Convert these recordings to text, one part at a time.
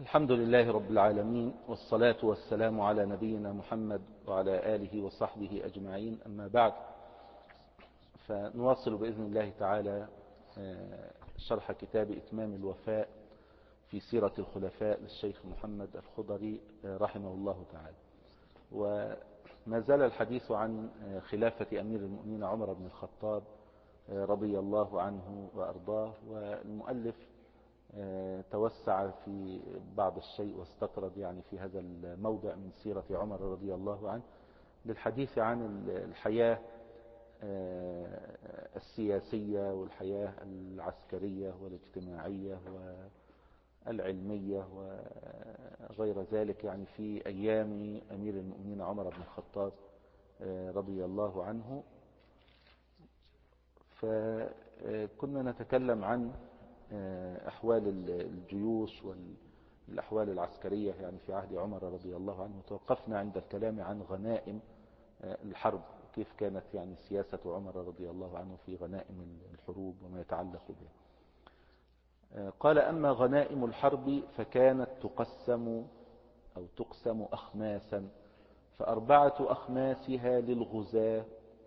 الحمد لله رب العالمين، والصلاة والسلام على نبينا محمد وعلى آله وصحبه أجمعين. أما بعد، فنواصل بإذن الله تعالى شرح كتاب إتمام الوفاء في سيرة الخلفاء للشيخ محمد الخضري رحمه الله تعالى. وما زال الحديث عن خلافة أمير المؤمنين عمر بن الخطاب رضي الله عنه وأرضاه، والمؤلف توسع في بعض الشيء واستطرد يعني في هذا الموضع من سيرة عمر رضي الله عنه للحديث عن الحياة السياسية والحياة العسكرية والاجتماعية والعلمية وغير ذلك، يعني في أيام أمير المؤمنين عمر بن الخطاب رضي الله عنه. فكنا نتكلم عن أحوال الجيوش والأحوال العسكرية يعني في عهد عمر رضي الله عنه. توقفنا عند الكلام عن غنائم الحرب، كيف كانت يعني سياسة عمر رضي الله عنه في غنائم الحروب وما يتعلق بها. قال: أما غنائم الحرب فكانت تقسم أخماسا، فأربعة أخماسها للغزاة،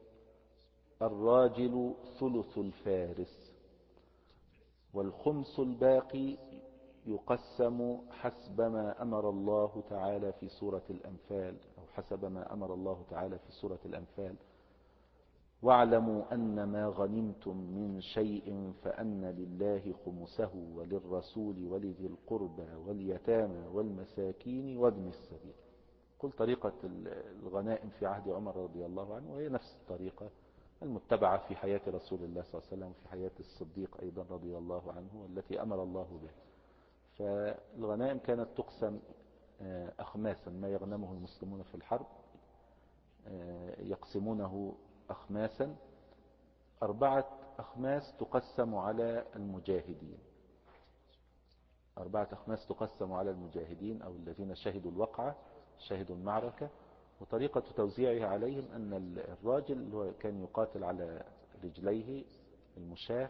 الراجل ثلث الفارس، والخمس الباقي يقسم حسب ما أمر الله تعالى في سورة الأنفال، أو حسب ما أمر الله تعالى في سورة الأنفال: واعلموا أن ما غنمتم من شيء فأن لله خمسه وللرسول ولذي القربى واليتامى والمساكين وابن السبيل. كل طريقة الغنائم في عهد عمر رضي الله عنه، وهي نفس الطريقة المتبعة في حياة رسول الله صلى الله عليه وسلم وفي حياة الصديق أيضا رضي الله عنه، والتي أمر الله به. فالغنائم كانت تقسم أخماسا، ما يغنمه المسلمون في الحرب يقسمونه أخماسا. 4 أخماس تقسم على المجاهدين، 4 أخماس تقسم على المجاهدين أو الذين شهدوا الوقعة، شهدوا المعركة. وطريقة توزيعها عليهم أن الراجل اللي هو كان يقاتل على رجليه المشاة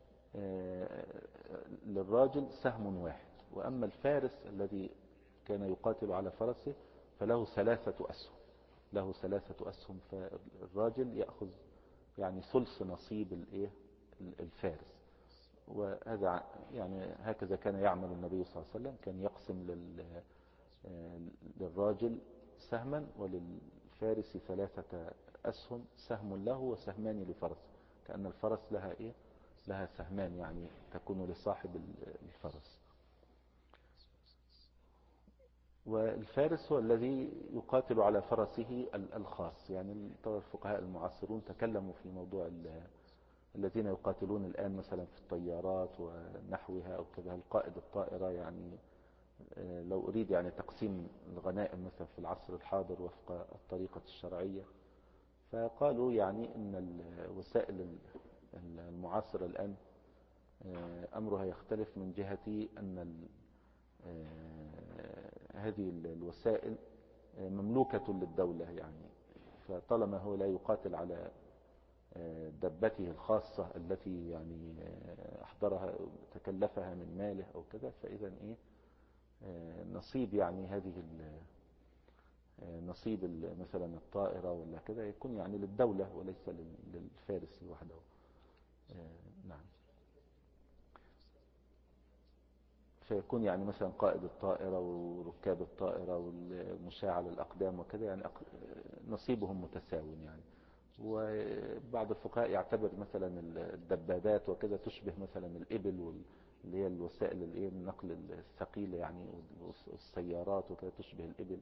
للراجل سهم واحد، وأما الفارس الذي كان يقاتل على فرسه فله 3 أسهم، له 3 أسهم. فالراجل يأخذ يعني ثلث نصيب الفارس. وهذا يعني هكذا كان يعمل النبي صلى الله عليه وسلم، كان يقسم للراجل سهما وللفارس 3 أسهم، سهم له وسهمان لفرس، كأن الفرس لها سهمان يعني تكون لصاحب الفرس. والفارس هو الذي يقاتل على فرسه الخاص. يعني الفقهاء المعاصرون تكلموا في موضوع الذين يقاتلون الآن مثلا في الطيارات ونحوها أو كذا، القائد الطائرة. يعني لو أريد يعني تقسيم الغنائم مثلا في العصر الحاضر وفق الطريقة الشرعية، فقالوا يعني أن الوسائل المعاصرة الآن أمرها يختلف من جهة أن هذه الوسائل مملوكة للدولة. يعني فطالما هو لا يقاتل على دبته الخاصة التي يعني أحضرها تكلفها من ماله أو كذا، فإذا نصيب يعني هذه نصيب مثلا الطائرة ولا كذا يكون يعني للدولة وليس للفارس وحده. نعم. فيكون يعني مثلا قائد الطائرة وركاب الطائرة والمشاة على الأقدام وكذا، يعني نصيبهم متساو يعني. وبعض الفقهاء يعتبر مثلا الدبابات وكذا تشبه مثلا الإبل اللي هي الوسائل النقل الثقيلة، يعني والسيارات وكذا تشبه الإبل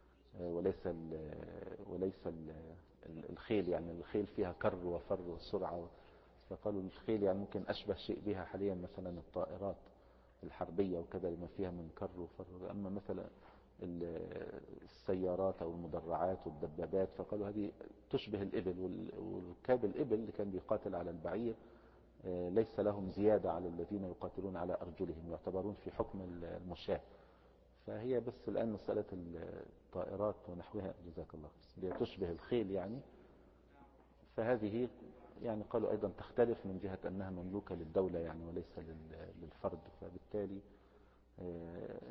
وليس الخيل. يعني الخيل فيها كر وفر وسرعة، فقالوا الخيل يعني ممكن أشبه شيء بها حاليا مثلا الطائرات الحربية وكذا لما فيها من كر وفر. أما مثلا السيارات أو المدرعات والدبابات فقالوا هذه تشبه الإبل، وركاب الإبل اللي كان بيقاتل على البعير ليس لهم زيادة على الذين يقاتلون على أرجلهم، يعتبرون في حكم المشاة. فهي بس الآن مسألة الطائرات ونحوها جزاك الله اللي تشبه الخيل يعني. فهذه يعني قالوا أيضا تختلف من جهة أنها مملوكة للدولة يعني وليس للفرد، فبالتالي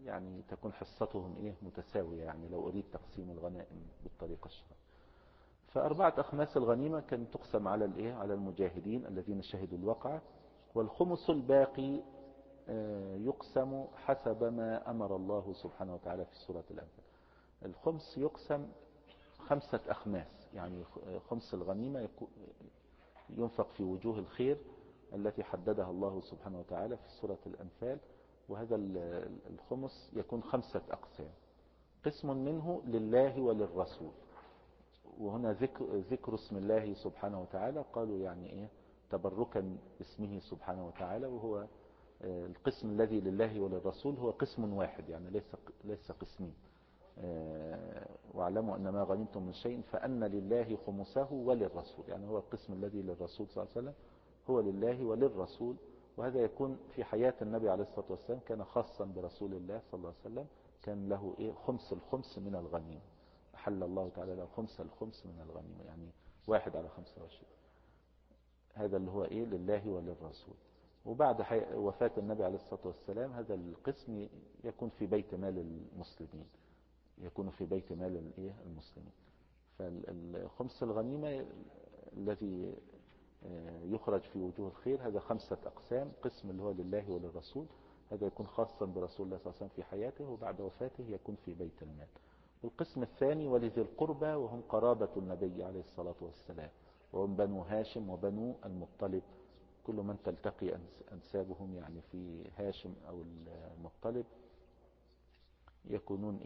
يعني تكون حصتهم متساوية، يعني لو أريد تقسيم الغنائم بالطريقة الشرعية. فأربعة أخماس الغنيمة كانت تقسم على المجاهدين الذين شهدوا الوقعة. والخمس الباقي يقسم حسب ما أمر الله سبحانه وتعالى في سورة الأنفال. الخمس يقسم 5 أخماس، يعني خمس الغنيمة ينفق في وجوه الخير التي حددها الله سبحانه وتعالى في سورة الأنفال. وهذا الخمس يكون 5 أقسام. قسم منه لله وللرسول، وهنا ذكر اسم الله سبحانه وتعالى، قالوا يعني تبركا باسمه سبحانه وتعالى. وهو القسم الذي لله وللرسول هو قسم واحد، يعني ليس قسمين. واعلموا أن ما غنمتم من شيء فأن لله خمسه وللرسول، يعني هو القسم الذي للرسول صلى الله عليه وسلم هو لله وللرسول. وهذا يكون في حياة النبي عليه الصلاة والسلام، كان خاصا برسول الله صلى الله عليه وسلم، كان له خمس الخمس من الغنيمة. أحل الله تعالى له خمس الخمس من الغنيمة، يعني 1/25. هذا اللي هو لله وللرسول. وبعد وفاة النبي عليه الصلاة والسلام هذا القسم يكون في بيت مال المسلمين، يكون في بيت مال المسلمين. فالخمس الغنيمة الذي يخرج في وجوه الخير هذا 5 أقسام. قسم اللي هو لله وللرسول، هذا يكون خاصا برسول الله صلى الله عليه وسلم في حياته، وبعد وفاته يكون في بيت المال. والقسم الثاني ولذي القربى، وهم قرابة النبي عليه الصلاة والسلام، وهم بنو هاشم وبنو المطلب، كل من تلتقي أنسابهم يعني في هاشم أو المطلب يكونون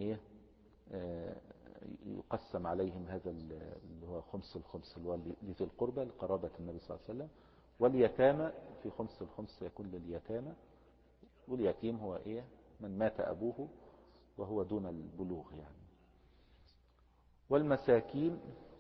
يقسم عليهم هذا اللي هو خمس الخمس، اللي هو لذي القربى لقرابة النبي صلى الله عليه وسلم. واليتامى في خمس الخمس يكون لليتامى. واليتيم هو من مات أبوه وهو دون البلوغ يعني. والمساكين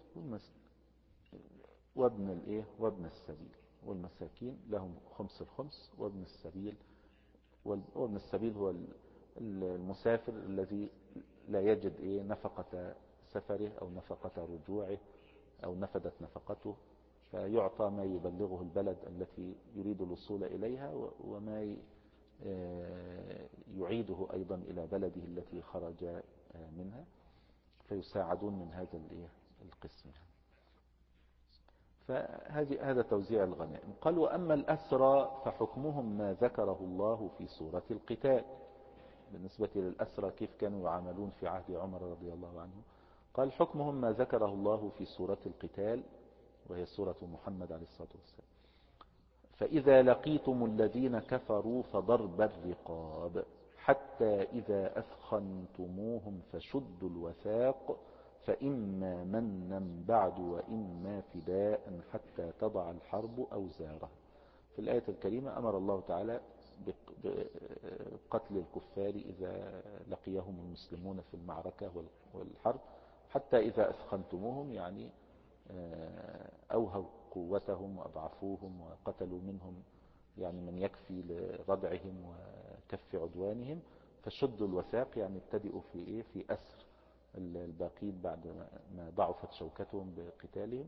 وابن السبيل. والمساكين لهم خمس الخمس، وابن السبيل. وابن السبيل هو المسافر الذي لا يجد نفقة سفره أو نفقة رجوعه أو نفدت نفقته، فيعطى ما يبلغه البلد التي يريد الوصول إليها، وما يعيده أيضا إلى بلده التي خرج منها، فيساعدون من هذا القسم. هذا توزيع الغنائم. قال وأما الأسرى فحكمهم ما ذكره الله في سورة القتال. بالنسبة للأسرى كيف كانوا يعاملون في عهد عمر رضي الله عنه؟ قال حكمهم ما ذكره الله في سورة القتال، وهي سورة محمد عليه الصلاة والسلام. فإذا لقيتم الذين كفروا فضرب الرقاب حتى إذا أثخنتموهم فشدوا الوثاق فإما منا بعد وإما فداء حتى تضع الحرب أوزارها. في الآية الكريمة أمر الله تعالى بقتل الكفار إذا لقيهم المسلمون في المعركة والحرب، حتى إذا أثخنتموهم، يعني أوهوا قوتهم وأضعفوهم وقتلوا منهم يعني من يكفي لردعهم وكف عدوانهم، فشدوا الوثاق، يعني ابتدئوا في أسر الباقين بعد ما ضعفت شوكتهم بقتالهم،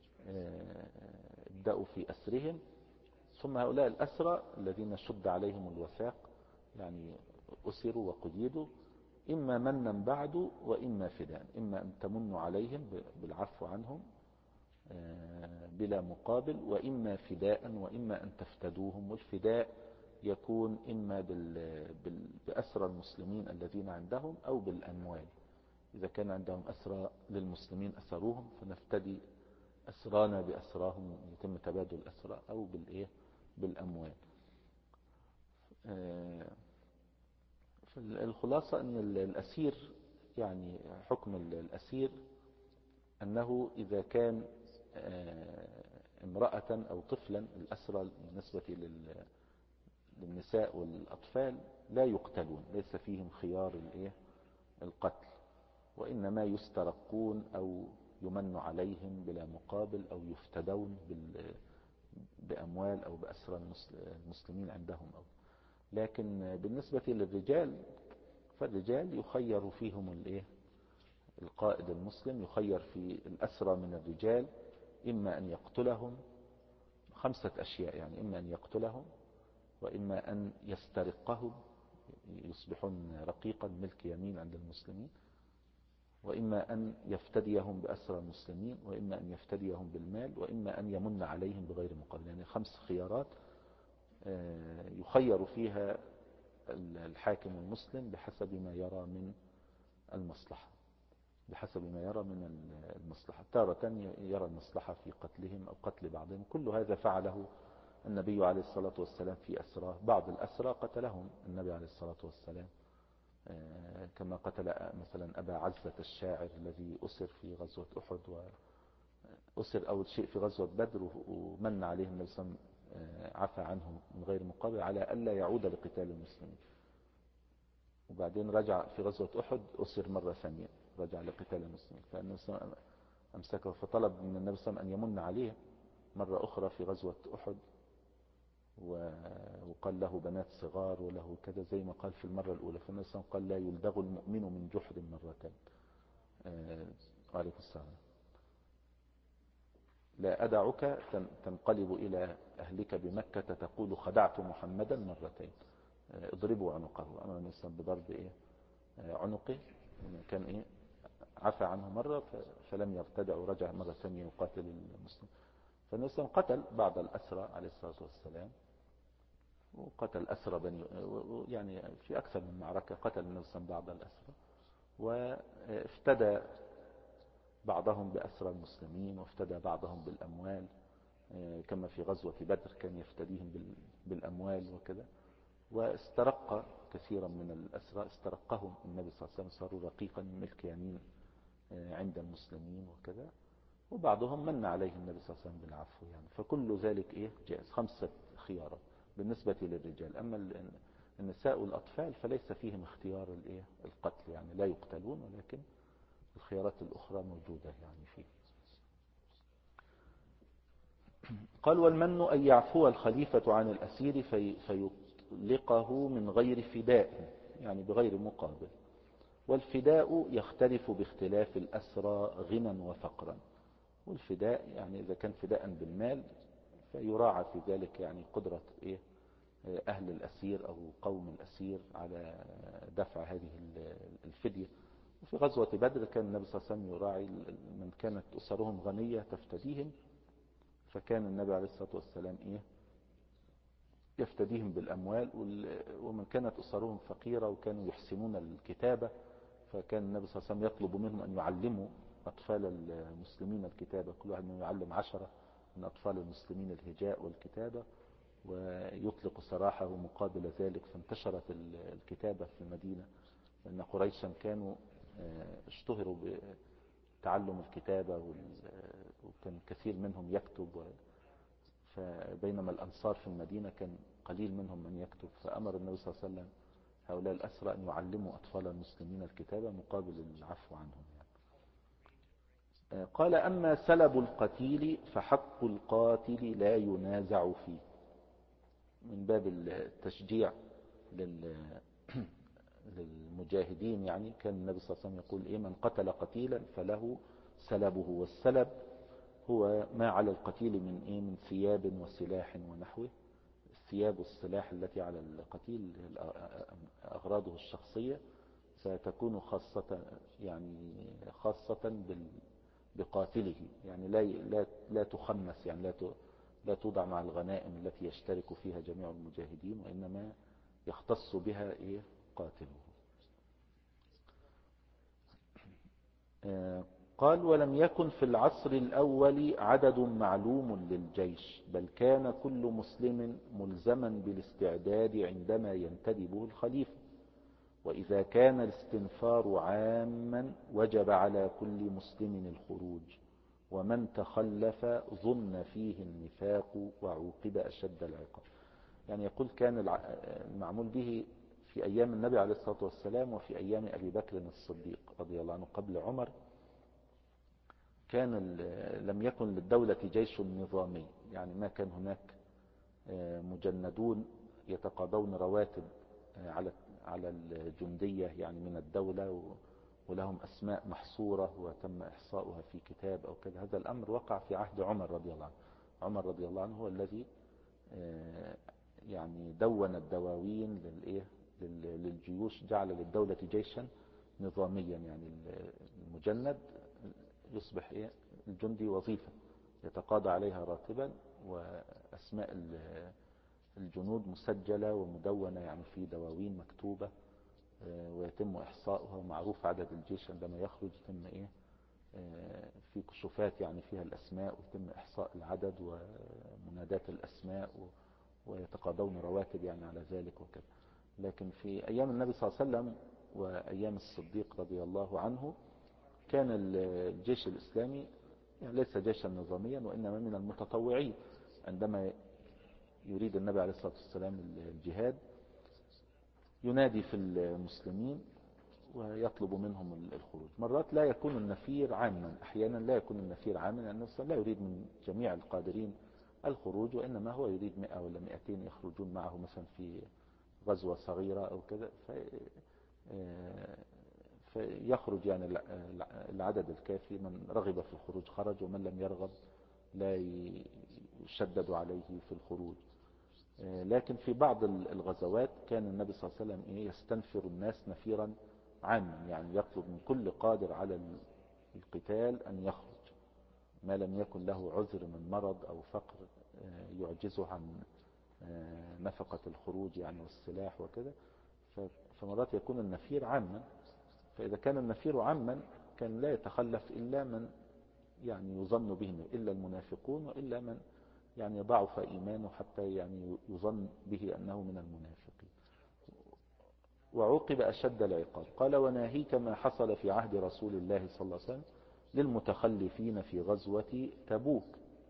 ابدأوا في أسرهم. ثم هؤلاء الأسرى الذين شد عليهم الوثاق يعني أسروا وقيدوا، إما منا بعد وإما فداء، إما أن تمنوا عليهم بالعفو عنهم بلا مقابل، وإما فداء، وإما أن تفتدوهم. والفداء يكون إما بأسرى المسلمين الذين عندهم أو بالأموال، إذا كان عندهم أسرى للمسلمين أسروهم فنفتدي أسرانا بأسراهم، يتم تبادل الأسرى، أو بالأموال. الخلاصة أن الأسير، يعني حكم الأسير أنه إذا كان امرأة أو طفلا، الأسرى بالنسبة للنساء والأطفال لا يقتلون، ليس فيهم خيار القتل، وإنما يسترقون أو يمن عليهم بلا مقابل، أو يفتدون بأموال أو بأسرى المسلمين عندهم. لكن بالنسبة للرجال فالرجال يخير فيهم القائد المسلم يخير في الأسرى من الرجال إما أن يقتلهم 5 أشياء، يعني إما أن يقتلهم، وإما أن يسترقهم يصبحون رقيقا ملك يمين عند المسلمين، وإما أن يفتديهم بأسرى المسلمين، وإما أن يفتديهم بالمال، وإما أن يمن عليهم بغير مقابل. يعني 5 خيارات يخير فيها الحاكم المسلم بحسب ما يرى من المصلحة، تارة يرى المصلحة في قتلهم أو قتل بعضهم. كل هذا فعله النبي عليه الصلاة والسلام في أسراه. بعض الأسرى قتلهم النبي عليه الصلاة والسلام، كما قتل مثلا أبا عزة الشاعر الذي أسر في غزوة أحد، وأسر أول شيء في غزوة بدر، ومن عليه النبي صلى الله عليه وسلم عفى عنه من غير مقابل على ألا يعود لقتال المسلمين. وبعدين رجع في غزوة أحد، أسر مرة ثانية، رجع لقتال المسلمين، فالنبي صلى الله عليه وسلم أمسكه، فطلب من النبي صلى الله عليه وسلم أن يمن عليه مرة أخرى في غزوة أحد، وقال له بنات صغار وله كذا زي ما قال في المرة الأولى. فالنبي صلى الله عليه وسلم قال لا يلدغ المؤمن من جحر مرتين. عليكم السلام. لا أدعك تنقلب إلى أهلك بمكة تقول خدعت محمدا مرتين، اضربوا عنقه. أمر النبي صلى الله عليه وسلم بضرب عنقه، كان عفى عنه مرة فلم يرتدع ورجع مرة ثانية يقاتل المسلم. فالنبي صلى الله عليه وسلم قتل بعض الأسرى عليه الصلاة والسلام، وقتل أسرى بني، يعني في أكثر من معركة قتل النبي صلى الله عليه وسلم بعض الأسرى، وافتدى بعضهم بأسرى المسلمين، وافتدى بعضهم بالأموال، كما في غزوة بدر كان يفتديهم بالأموال وكذا. واسترق كثيرا من الأسرى، استرقهم النبي صلى الله عليه وسلم، صاروا رقيقا ملك يمين عند المسلمين وكذا. وبعضهم من عليه النبي صلى الله عليه وسلم بالعفو. يعني فكل ذلك جائز. 5 خيارات بالنسبة للرجال. أما النساء والأطفال فليس فيهم اختيار القتل، يعني لا يقتلون، ولكن الخيارات الأخرى موجودة يعني فيه. قال والمن أن يعفو الخليفة عن الأسير فيطلقه من غير فداء، يعني بغير مقابل. والفداء يختلف باختلاف الأسرى غنى وفقرا. والفداء يعني إذا كان فداء بالمال فيراعى في ذلك يعني قدرة أهل الأسير أو قوم الأسير على دفع هذه الفدية. وفي غزوة بدر كان النبي صلى الله عليه وسلم يراعي من كانت أسرهم غنية تفتديهم، فكان النبي عليه الصلاة والسلام يفتديهم بالأموال. ومن كانت أسرهم فقيرة وكانوا يحسنون الكتابة، فكان النبي صلى الله عليه وسلم يطلب منهم أن يعلموا أطفال المسلمين الكتابة، كل واحد منهم يعلم 10 من أطفال المسلمين الهجاء والكتابة، ويطلق سراحه مقابل ذلك. فانتشرت الكتابة في المدينة، لأن قريشا كانوا اشتهروا بتعلم الكتابة، وكان كثير منهم يكتب، فبينما الأنصار في المدينة كان قليل منهم من يكتب. فأمر النبي صلى الله عليه وسلم هؤلاء الأسرى أن يعلموا أطفال المسلمين الكتابة مقابل العفو عنهم يعني. قال أما سلب القتيل فحق القاتل لا ينازع فيه. من باب التشجيع للمجاهدين، يعني كان النبي صلى الله عليه وسلم يقول من قتل قتيلا فله سلبه. والسلب هو ما على القتيل من ثياب وسلاح ونحوه. الثياب والسلاح التي على القتيل أغراضه الشخصية، فتكون خاصة بقاتله، يعني لا تخمس، يعني لا توضع مع الغنائم التي يشترك فيها جميع المجاهدين، وإنما يختص بها قاتله. قال ولم يكن في العصر الأول عدد معلوم للجيش، بل كان كل مسلم ملزما بالاستعداد عندما ينتدبه الخليفة. وإذا كان الاستنفار عاما وجب على كل مسلم الخروج، ومن تخلف ظن فيه النفاق وعوقب أشد العقاب. يعني يقول كان المعمول به في أيام النبي عليه الصلاة والسلام وفي أيام أبي بكر الصديق رضي الله عنه قبل عمر، لم يكن للدولة جيش نظامي، يعني ما كان هناك مجندون يتقاضون رواتب على الجندية يعني من الدولة، ولهم أسماء محصورة وتم إحصاؤها في كتاب أو كذا. هذا الأمر وقع في عهد عمر رضي الله عنه. عمر رضي الله عنه هو الذي يعني دون الدواوين للجيوش، جعل للدولة جيشا نظاميا، يعني المجند يصبح الجندي وظيفة يتقاضى عليها راتبا، وأسماء الجنود مسجلة ومدونة يعني في دواوين مكتوبة، ويتم إحصاؤها، ومعروف عدد الجيش عندما يخرج، يتم في كشوفات يعني فيها الأسماء، ويتم إحصاء العدد ومنادات الأسماء، ويتقاضون رواتب يعني على ذلك وكذا. لكن في أيام النبي صلى الله عليه وسلم وأيام الصديق رضي الله عنه كان الجيش الإسلامي يعني ليس جيشا نظاميا، وإنما من المتطوعين. عندما يريد النبي عليه الصلاة والسلام الجهاد ينادي في المسلمين ويطلب منهم الخروج. مرات لا يكون النفير عاما، أحيانا لا يكون النفير عاما، لأن النبي لا يريد من جميع القادرين الخروج، وإنما هو يريد 100 ولا 200 يخرجون معه مثلا في غزوة صغيرة أو كذا، فيخرج يعني العدد الكافي. من رغب في الخروج خرج، ومن لم يرغب لا يشدد عليه في الخروج. لكن في بعض الغزوات كان النبي صلى الله عليه وسلم يستنفر الناس نفيرا عاما، يعني يطلب من كل قادر على القتال أن يخرج، ما لم يكن له عذر من مرض أو فقر يعجزه عن نفقة الخروج يعني والسلاح وكذا. فمرات يكون النفير عاما، فإذا كان النفير عاما كان لا يتخلف إلا من يعني يظن بهم، إلا المنافقون، وإلا من يعني ضعف إيمانه حتى يعني يظن به أنه من المنافقين. وعوقب أشد العقاب. قال: وناهيك ما حصل في عهد رسول الله صلى الله عليه وسلم للمتخلفين في غزوة تبوك.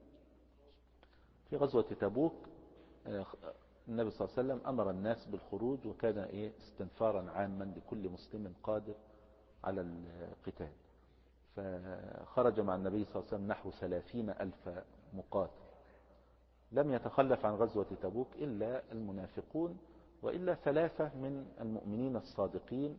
في غزوة تبوك النبي صلى الله عليه وسلم أمر الناس بالخروج، وكان استنفارا عاما لكل مسلم قادر على القتال. فخرج مع النبي صلى الله عليه وسلم نحو 30,000 مقاتل. لم يتخلف عن غزوة تبوك إلا المنافقون، وإلا 3 من المؤمنين الصادقين،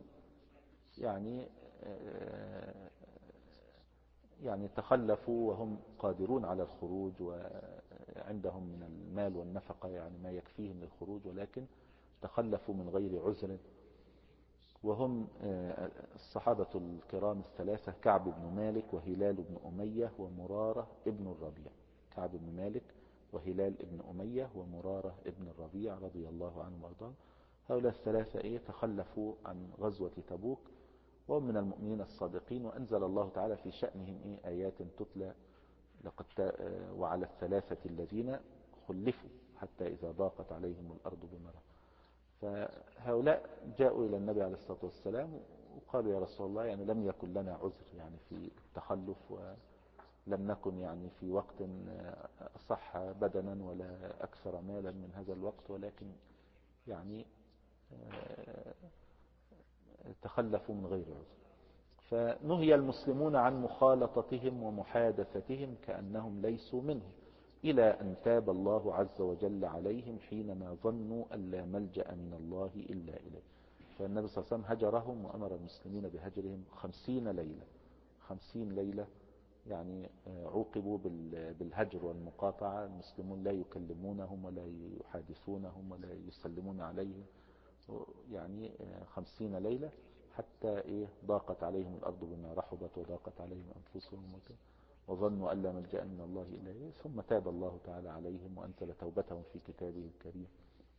يعني تخلفوا وهم قادرون على الخروج وعندهم من المال والنفقة يعني ما يكفيهم للخروج، ولكن تخلفوا من غير عذر. وهم الصحابة الكرام 3: كعب بن مالك، وهلال بن أمية، ومرارة ابن الربيع. كعب بن مالك وهلال ابن أمية ومرارة ابن الربيع رضي الله عنهم وارضاهم. هؤلاء 3 تخلفوا عن غزوة تبوك، وهم من المؤمنين الصادقين. وأنزل الله تعالى في شأنهم آيات تتلى: وعلى 3 الذين خلفوا حتى إذا ضاقت عليهم الأرض بما رحبت. فهؤلاء جاءوا إلى النبي عليه الصلاة والسلام وقالوا: يا رسول الله، يعني لم يكن لنا عذر يعني في التخلف، ولم نكن يعني في وقت أصح بدنا ولا أكثر مالا من هذا الوقت، ولكن يعني تخلفوا من غير عذر. فنهي المسلمون عن مخالطتهم ومحادثتهم كأنهم ليسوا منهم، إلى أن تاب الله عز وجل عليهم حينما ظنوا أن لا ملجأ من الله إلا إليه. فالنبي صلى الله عليه وسلم هجرهم وأمر المسلمين بهجرهم 50 ليلة. 50 ليلة يعني عوقبوا بالهجر والمقاطعة. المسلمون لا يكلمونهم ولا يحادثونهم ولا يسلمون عليهم، يعني 50 ليلة، حتى ضاقت عليهم الأرض بما رحبت وضاقت عليهم أنفسهم وظنوا أن لا ملجأ من الله إلا إليه. ثم تاب الله تعالى عليهم وأنزل توبتهم في كتابه الكريم.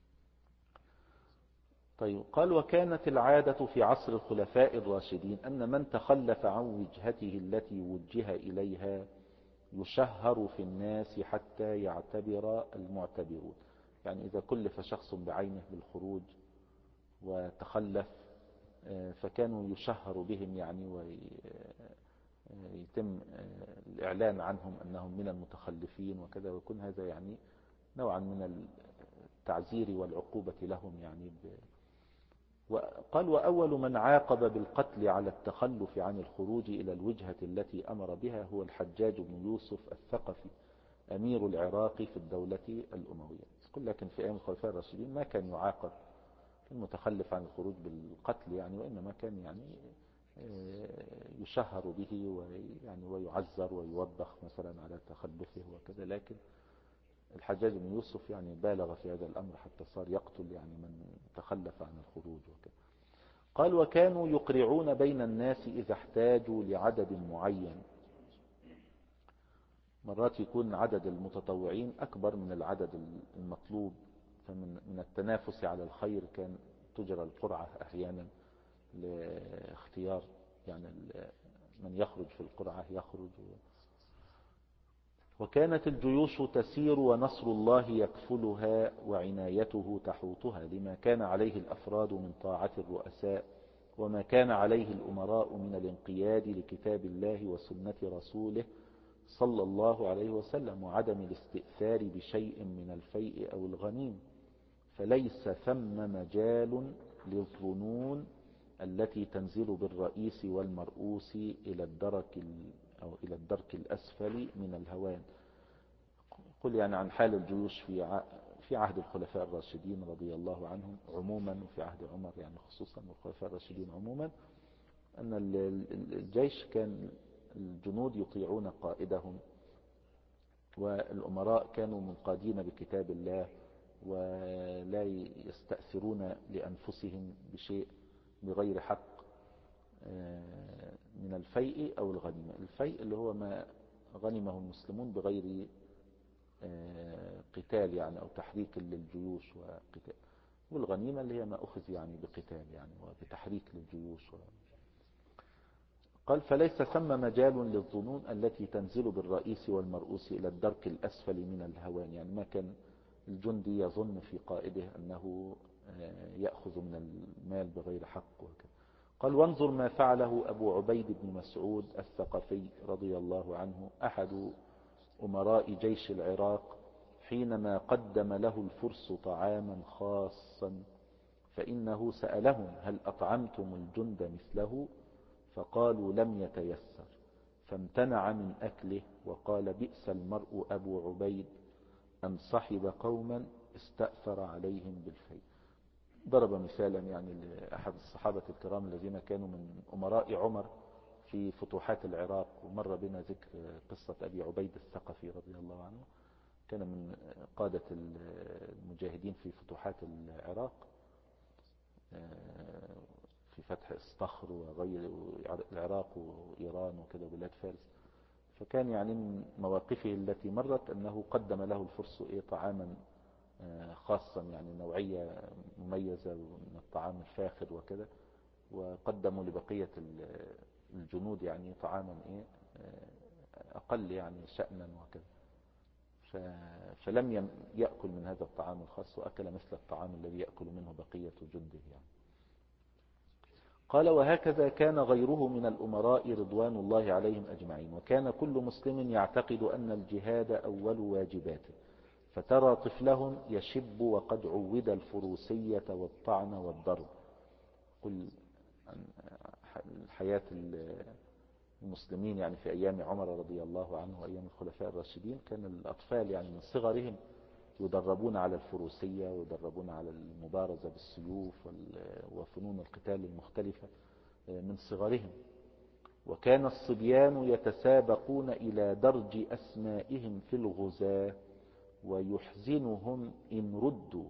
طيب، قال: وكانت العادة في عصر الخلفاء الراشدين أن من تخلف عن وجهته التي وجه إليها يشهر في الناس حتى يعتبر المعتبرون. يعني إذا كلف شخص بعينه بالخروج وتخلف فكانوا يشهر بهم يعني، ويتم الإعلان عنهم أنهم من المتخلفين وكذا، ويكون هذا يعني نوعا من التعزير والعقوبة لهم يعني. وقال: وأول من عاقب بالقتل على التخلف عن الخروج إلى الوجهة التي أمر بها هو الحجاج بن يوسف الثقفي أمير العراق في الدولة الأموية. لكن في أيام الخلفاء الراشدين ما كان يعاقب المتخلف عن الخروج بالقتل يعني، وإنما كان يعني يشهر به ويعزر ويوبخ مثلا على تخلفه وكذا. لكن الحجاج بن يوسف يعني بالغ في هذا الأمر حتى صار يقتل يعني من تخلف عن الخروج وكذا. قال وكانوا يقرعون بين الناس إذا احتاجوا لعدد معين. مرات يكون عدد المتطوعين أكبر من العدد المطلوب، فمن التنافس على الخير كان تجرى القرعة أحيانا لاختيار يعني من يخرج في القرعة يخرج. وكانت الجيوش تسير ونصر الله يكفلها وعنايته تحوطها، لما كان عليه الأفراد من طاعة الرؤساء، وما كان عليه الأمراء من الانقياد لكتاب الله وسنة رسوله صلى الله عليه وسلم، وعدم الاستئثار بشيء من الفيء أو الغنيم. فليس ثم مجال للظنون التي تنزل بالرئيس والمرؤوس إلى الدرك الأسفل من الهوان. قل يعني عن حال الجيوش في عهد الخلفاء الراشدين رضي الله عنهم عموما، وفي عهد عمر يعني خصوصا، والخلفاء الراشدين عموما، أن الجيش كان الجنود يطيعون قائدهم، والأمراء كانوا منقادين بكتاب الله، ولا يستأثرون لأنفسهم بشيء بغير حق من الفيء أو الغنيمة. الفيء اللي هو ما غنمه المسلمون بغير قتال يعني أو تحريك للجيوش وقتال، والغنيمة اللي هي ما أخذ يعني بقتال يعني وبتحريك للجيوش قال فليس ثم مجال للظنون التي تنزل بالرئيس والمرؤوس إلى الدرك الأسفل من الهوان، يعني ما كان الجندي يظن في قائده أنه يأخذ من المال بغير حق وكذا. قال وانظر ما فعله أبو عبيد بن مسعود الثقفي رضي الله عنه أحد أمراء جيش العراق، حينما قدم له الفرس طعاما خاصا، فإنه سألهم هل أطعمتم الجند مثله؟ فقالوا لم يتيسر، فامتنع من أكله، وقال بئس المرء أبو عبيد أن صحب قوما استأثر عليهم بالفيء. ضرب مثالا يعني لأحد الصحابة الكرام الذين كانوا من أمراء عمر في فتوحات العراق، ومر بنا ذكر قصة أبي عبيد الثقفي رضي الله عنه، كان من قادة المجاهدين في فتوحات العراق في فتح الصخر وغير العراق وإيران وكذا وبلاد فارس. فكان يعني من مواقفه التي مرت أنه قدم له الفرس طعاما خاصا يعني نوعية مميزة من الطعام الفاخر وكذا، وقدموا لبقية الجنود يعني طعاما أقل يعني شأنا وكذا، فلم يأكل من هذا الطعام الخاص، وأكل مثل الطعام الذي يأكل منه بقية جنده يعني. قال وهكذا كان غيره من الأمراء رضوان الله عليهم أجمعين، وكان كل مسلم يعتقد أن الجهاد أول واجباته، فترى طفلهم يشب وقد عود الفروسية والطعن والضرب. قل حياة المسلمين يعني في أيام عمر رضي الله عنه وأيام الخلفاء الراشدين، كان الأطفال يعني من صغرهم يدربون على الفروسية ويدربون على المبارزة بالسيوف وفنون القتال المختلفة من صغرهم. وكان الصبيان يتسابقون إلى درج أسمائهم في الغزاة ويحزنهم إن ردوا،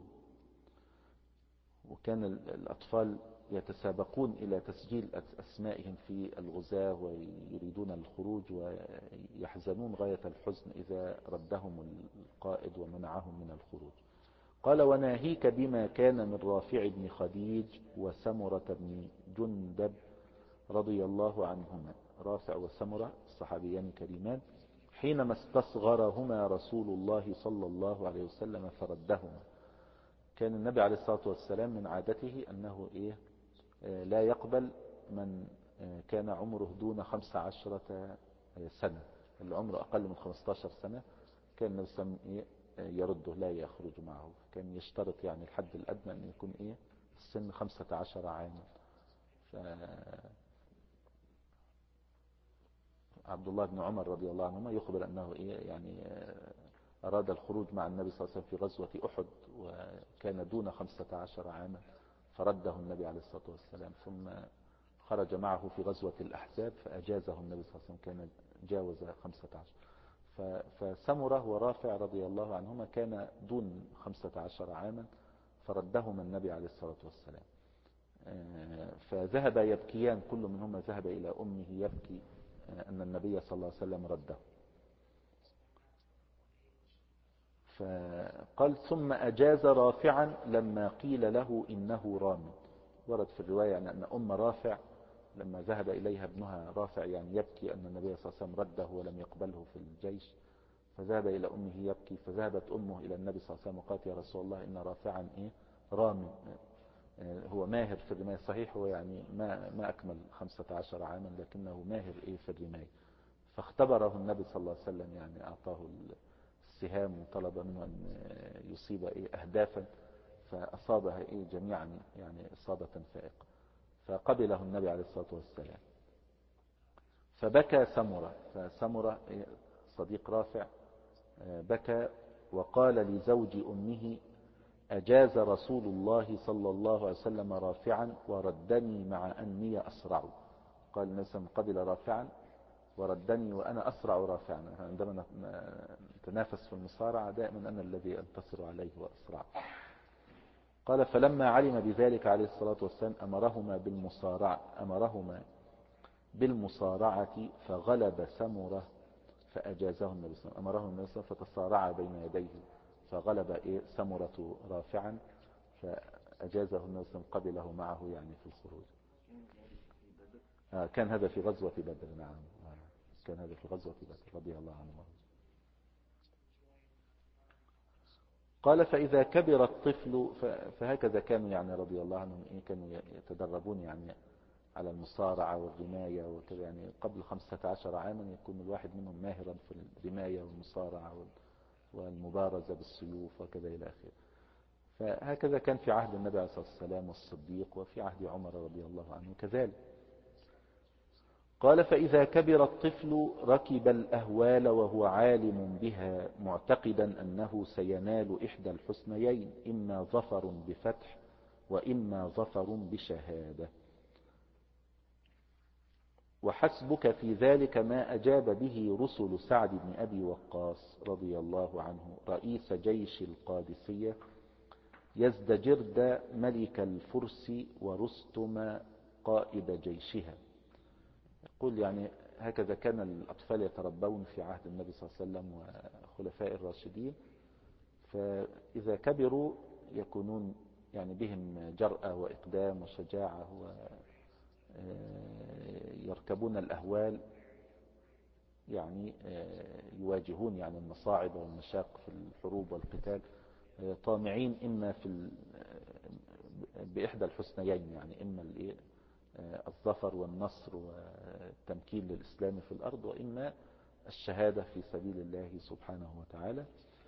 وكان الأطفال يتسابقون إلى تسجيل أسمائهم في الغزاة ويريدون الخروج، ويحزنون غاية الحزن إذا ردهم القائد ومنعهم من الخروج. قال وناهيك بما كان من رافع بن خديج وسمرة بن جندب رضي الله عنهما، رافع وسمرة الصحابيان الكريمان، حينما استصغرهما رسول الله صلى الله عليه وسلم فردهما. كان النبي عليه الصلاة والسلام من عادته أنه لا يقبل من كان عمره دون 15 سنة، العمر أقل من 15 سنة كان النبي صلى الله عليه وسلم يرده لا يخرج معه. كان يشترط يعني الحد الأدنى أن يكون السن 15 عاما. عبد الله بن عمر رضي الله عنهما يخبر أنه يعني أراد الخروج مع النبي صلى الله عليه وسلم في غزوة أحد وكان دون 15 عاما، فرده النبي عليه الصلاة والسلام، ثم خرج معه في غزوة الأحزاب فأجازه النبي صلى الله عليه وسلم، كان جاوز 15. فسمرة ورافع رضي الله عنهما كان دون 15 عاما، فردهما النبي عليه الصلاة والسلام. فذهب يبكيان، كل منهما ذهب إلى أمه يبكي أن النبي صلى الله عليه وسلم رده. فقال ثم أجاز رافعا لما قيل له إنه رام. ورد في الرواية يعني أن أم رافع لما ذهب إليها ابنها رافع يعني يبكي أن النبي صلى الله عليه وسلم رده ولم يقبله في الجيش، فذهب إلى أمه يبكي، فذهبت أمه إلى النبي صلى الله عليه وسلم وقالت يا رسول الله إن رافعا رام، هو ماهر في الرماية. صحيح هو يعني ما أكمل 15 عاما، لكنه ماهر في الرماية. فاختبره النبي صلى الله عليه وسلم، يعني أعطاه السهام وطلب منه أن يصيب أهدافا، فأصابها جميعا يعني إصابة فائقة، فقبله النبي عليه الصلاة والسلام. فبكى سمرة، فسمرة صديق رافع بكى وقال لزوج أمه أجاز رسول الله صلى الله عليه وسلم رافعا وردني مع أني أسرع. قال النبي قبل رافعا وردني وأنا أسرع رافعا. عندما نتنافس في المصارعة دائما أنا الذي أنتصر عليه وأسرع. قال فلما علم بذلك عليه الصلاة والسلام أمرهما بالمصارعة فغلب سمرة فأجازه النبي صلى الله عليه وسلم. أمره النبي صلى الله عليه وسلم فتصارع بين يديه، فغلب سمرة رافعا فأجازه النبي صلى الله عليه وسلم، قبله معه يعني في الخروج. كان هذا في غزوة بدر. نعم كان هذا في غزوة بدر رضي الله عنه. قال فإذا كبر الطفل، فهكذا كانوا يعني رضي الله عنهم كانوا يتدربون يعني على المصارعة والرماية وكذا، يعني قبل 15 عاما يكون الواحد منهم ماهرا في الرماية والمصارعة والمبارزة بالسيوف وكذا إلى آخره. فهكذا كان في عهد النبي عليه الصلاة والسلام والصديق، وفي عهد عمر رضي الله عنه كذلك. قال فإذا كبر الطفل ركب الأهوال وهو عالم بها معتقدا أنه سينال إحدى الحسنيين، إما ظفر بفتح وإما ظفر بشهادة. وحسبك في ذلك ما أجاب به رسل سعد بن أبي وقاص رضي الله عنه رئيس جيش القادسية يزدجرد ملك الفرس ورستم قائد جيشها. يقول يعني هكذا كان الأطفال يتربون في عهد النبي صلى الله عليه وسلم وخلفاء الراشدين، فإذا كبروا يكونون يعني بهم جرأة وإقدام وشجاعة، ويركبون الأهوال، يعني يواجهون يعني المصاعب والمشاق في الحروب والقتال، طامعين إما بإحدى الحسنيين، يعني إما الظفر والنصر والتمكين للإسلام في الأرض، وإما الشهادة في سبيل الله سبحانه وتعالى.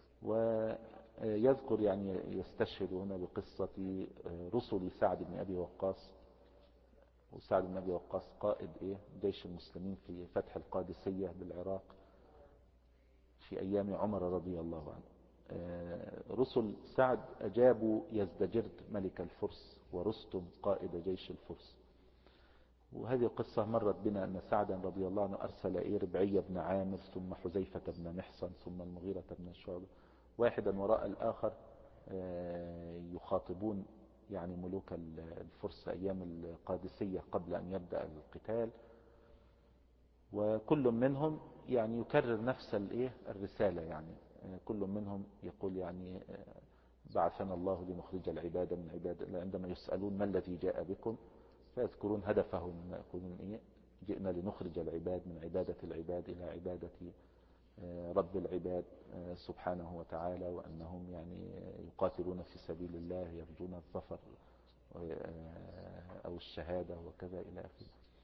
ويذكر يعني يستشهد هنا بقصة رسل سعد بن أبي وقاص. وسعد بن أبي وقاص قائد جيش المسلمين في فتح القادسية بالعراق في أيام عمر رضي الله عنه. رسل سعد أجابوا يزدجرد ملك الفرس ورستم قائد جيش الفرس. وهذه القصة مرت بنا أن سعدا رضي الله عنه أرسل ربعي بن عامر ثم حذيفة بن محصن ثم المغيرة بن شعبة، واحدا وراء الآخر، يخاطبون يعني ملوك الفرس أيام القادسية قبل أن يبدأ القتال، وكل منهم يعني يكرر نفس الرسالة. يعني كل منهم يقول يعني بعثنا الله لنخرج العباد من عباد، عندما يسألون ما الذي جاء بكم فيذكرون هدفهم، يقولون جئنا لنخرج العباد من عبادة العباد إلى عبادة رب العباد سبحانه وتعالى، وأنهم يعني يقاتلون في سبيل الله يرجون الظفر أو الشهادة وكذا إلى آخره.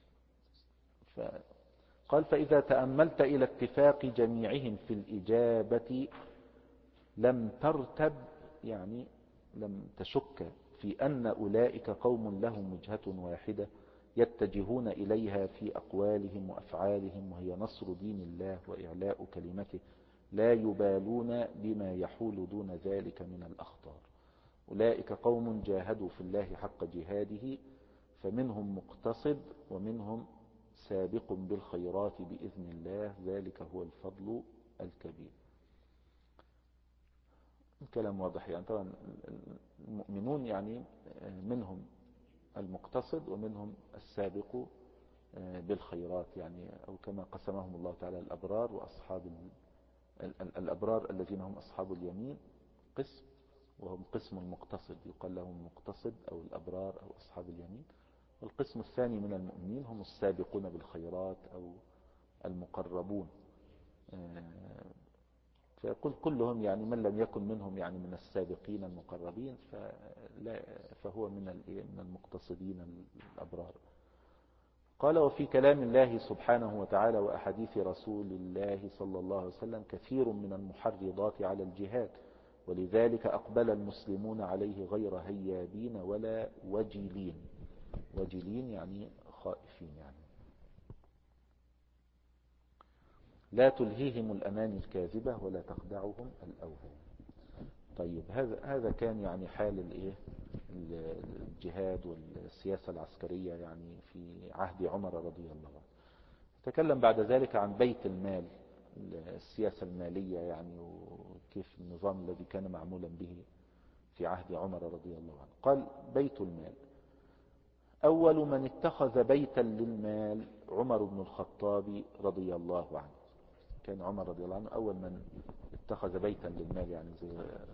قال فإذا تأملت إلى اتفاق جميعهم في الإجابة لم ترتب، يعني لم تشك في أن أولئك قوم لهم وجهة واحدة يتجهون إليها في أقوالهم وأفعالهم، وهي نصر دين الله وإعلاء كلمته، لا يبالون بما يحول دون ذلك من الأخطار. أولئك قوم جاهدوا في الله حق جهاده، فمنهم مقتصد ومنهم سابق بالخيرات بإذن الله، ذلك هو الفضل الكبير. الكلام واضح يعني. طبعا المؤمنون يعني منهم المقتصد ومنهم السابق بالخيرات يعني، أو كما قسمهم الله تعالى الأبرار وأصحاب الأبرار الذين هم أصحاب اليمين قسم، وهم قسم المقتصد، يقال لهم المقتصد أو الأبرار أو أصحاب اليمين. والقسم الثاني من المؤمنين هم السابقون بالخيرات أو المقربون. فيقول كلهم يعني من لم يكن منهم يعني من السابقين المقربين فهو من المقتصدين الأبرار. قال: وفي كلام الله سبحانه وتعالى وأحاديث رسول الله صلى الله عليه وسلم كثير من المحرضات على الجهاد، ولذلك أقبل المسلمون عليه غير هيابين ولا وجلين. وجلين يعني خائفين يعني. لا تلهيهم الأماني الكاذبة ولا تخدعهم الأوهام. طيب هذا كان يعني حال الجهاد والسياسة العسكرية يعني في عهد عمر رضي الله عنه. تكلم بعد ذلك عن بيت المال، السياسة المالية يعني، وكيف النظام الذي كان معمولا به في عهد عمر رضي الله عنه. قال: بيت المال: أول من اتخذ بيتا للمال عمر بن الخطاب رضي الله عنه. كان عمر رضي الله عنه أول من اتخذ بيتا للمال، يعني زي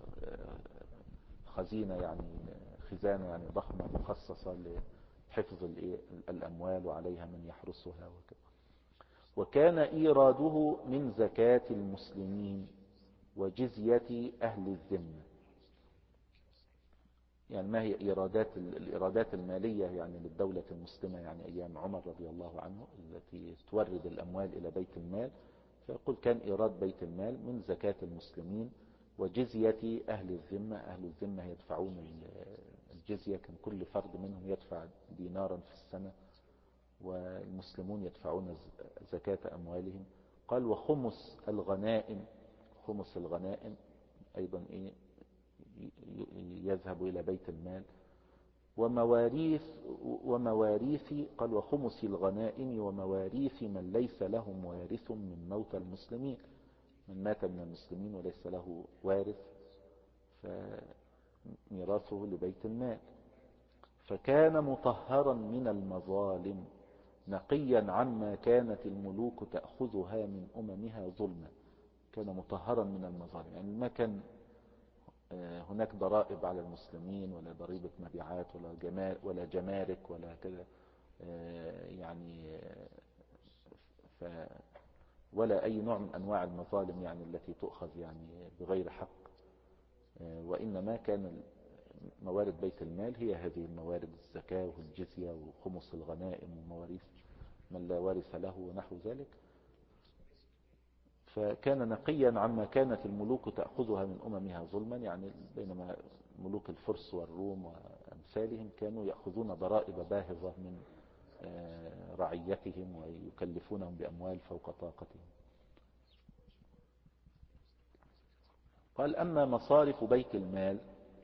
خزينة يعني خزانة يعني ضخمة مخصصة لحفظ الأموال وعليها من يحرسها وكذا. وكان إيراده من زكاة المسلمين وجزية أهل الذمة. يعني ما هي الإيرادات المالية يعني للدولة المسلمة يعني أيام عمر رضي الله عنه التي تورد الأموال إلى بيت المال؟ فيقول كان إيراد بيت المال من زكاة المسلمين وجزية أهل الذمة. أهل الذمة يدفعون الجزية، كان كل فرد منهم يدفع دينارا في السنة، والمسلمون يدفعون زكاة أموالهم. قال: وخمس الغنائم. خمس الغنائم أيضا يذهب إلى بيت المال. ومواريث قال: وخمس الغنائم ومواريث من ليس لهم وارث من موتى المسلمين. من مات من المسلمين وليس له وارث فميراثه لبيت المال. فكان مطهرا من المظالم نقيا عما كانت الملوك تأخذها من أممها ظلما. كان مطهرا من المظالم، يعني ما كان هناك ضرائب على المسلمين ولا ضريبة مبيعات ولا جمارك ولا كذا يعني ولا أي نوع من أنواع المظالم يعني التي تؤخذ يعني بغير حق. وإنما كان موارد بيت المال هي هذه الموارد: الزكاة والجزية وخمس الغنائم ومواريث من لا وارث له ونحو ذلك. فكان نقيا عما كانت الملوك تأخذها من أممها ظلما، يعني بينما ملوك الفرس والروم وأمثالهم كانوا يأخذون ضرائب باهظة من رعيتهم ويكلفونهم بأموال فوق طاقتهم. قال: أما مصارف بيت المال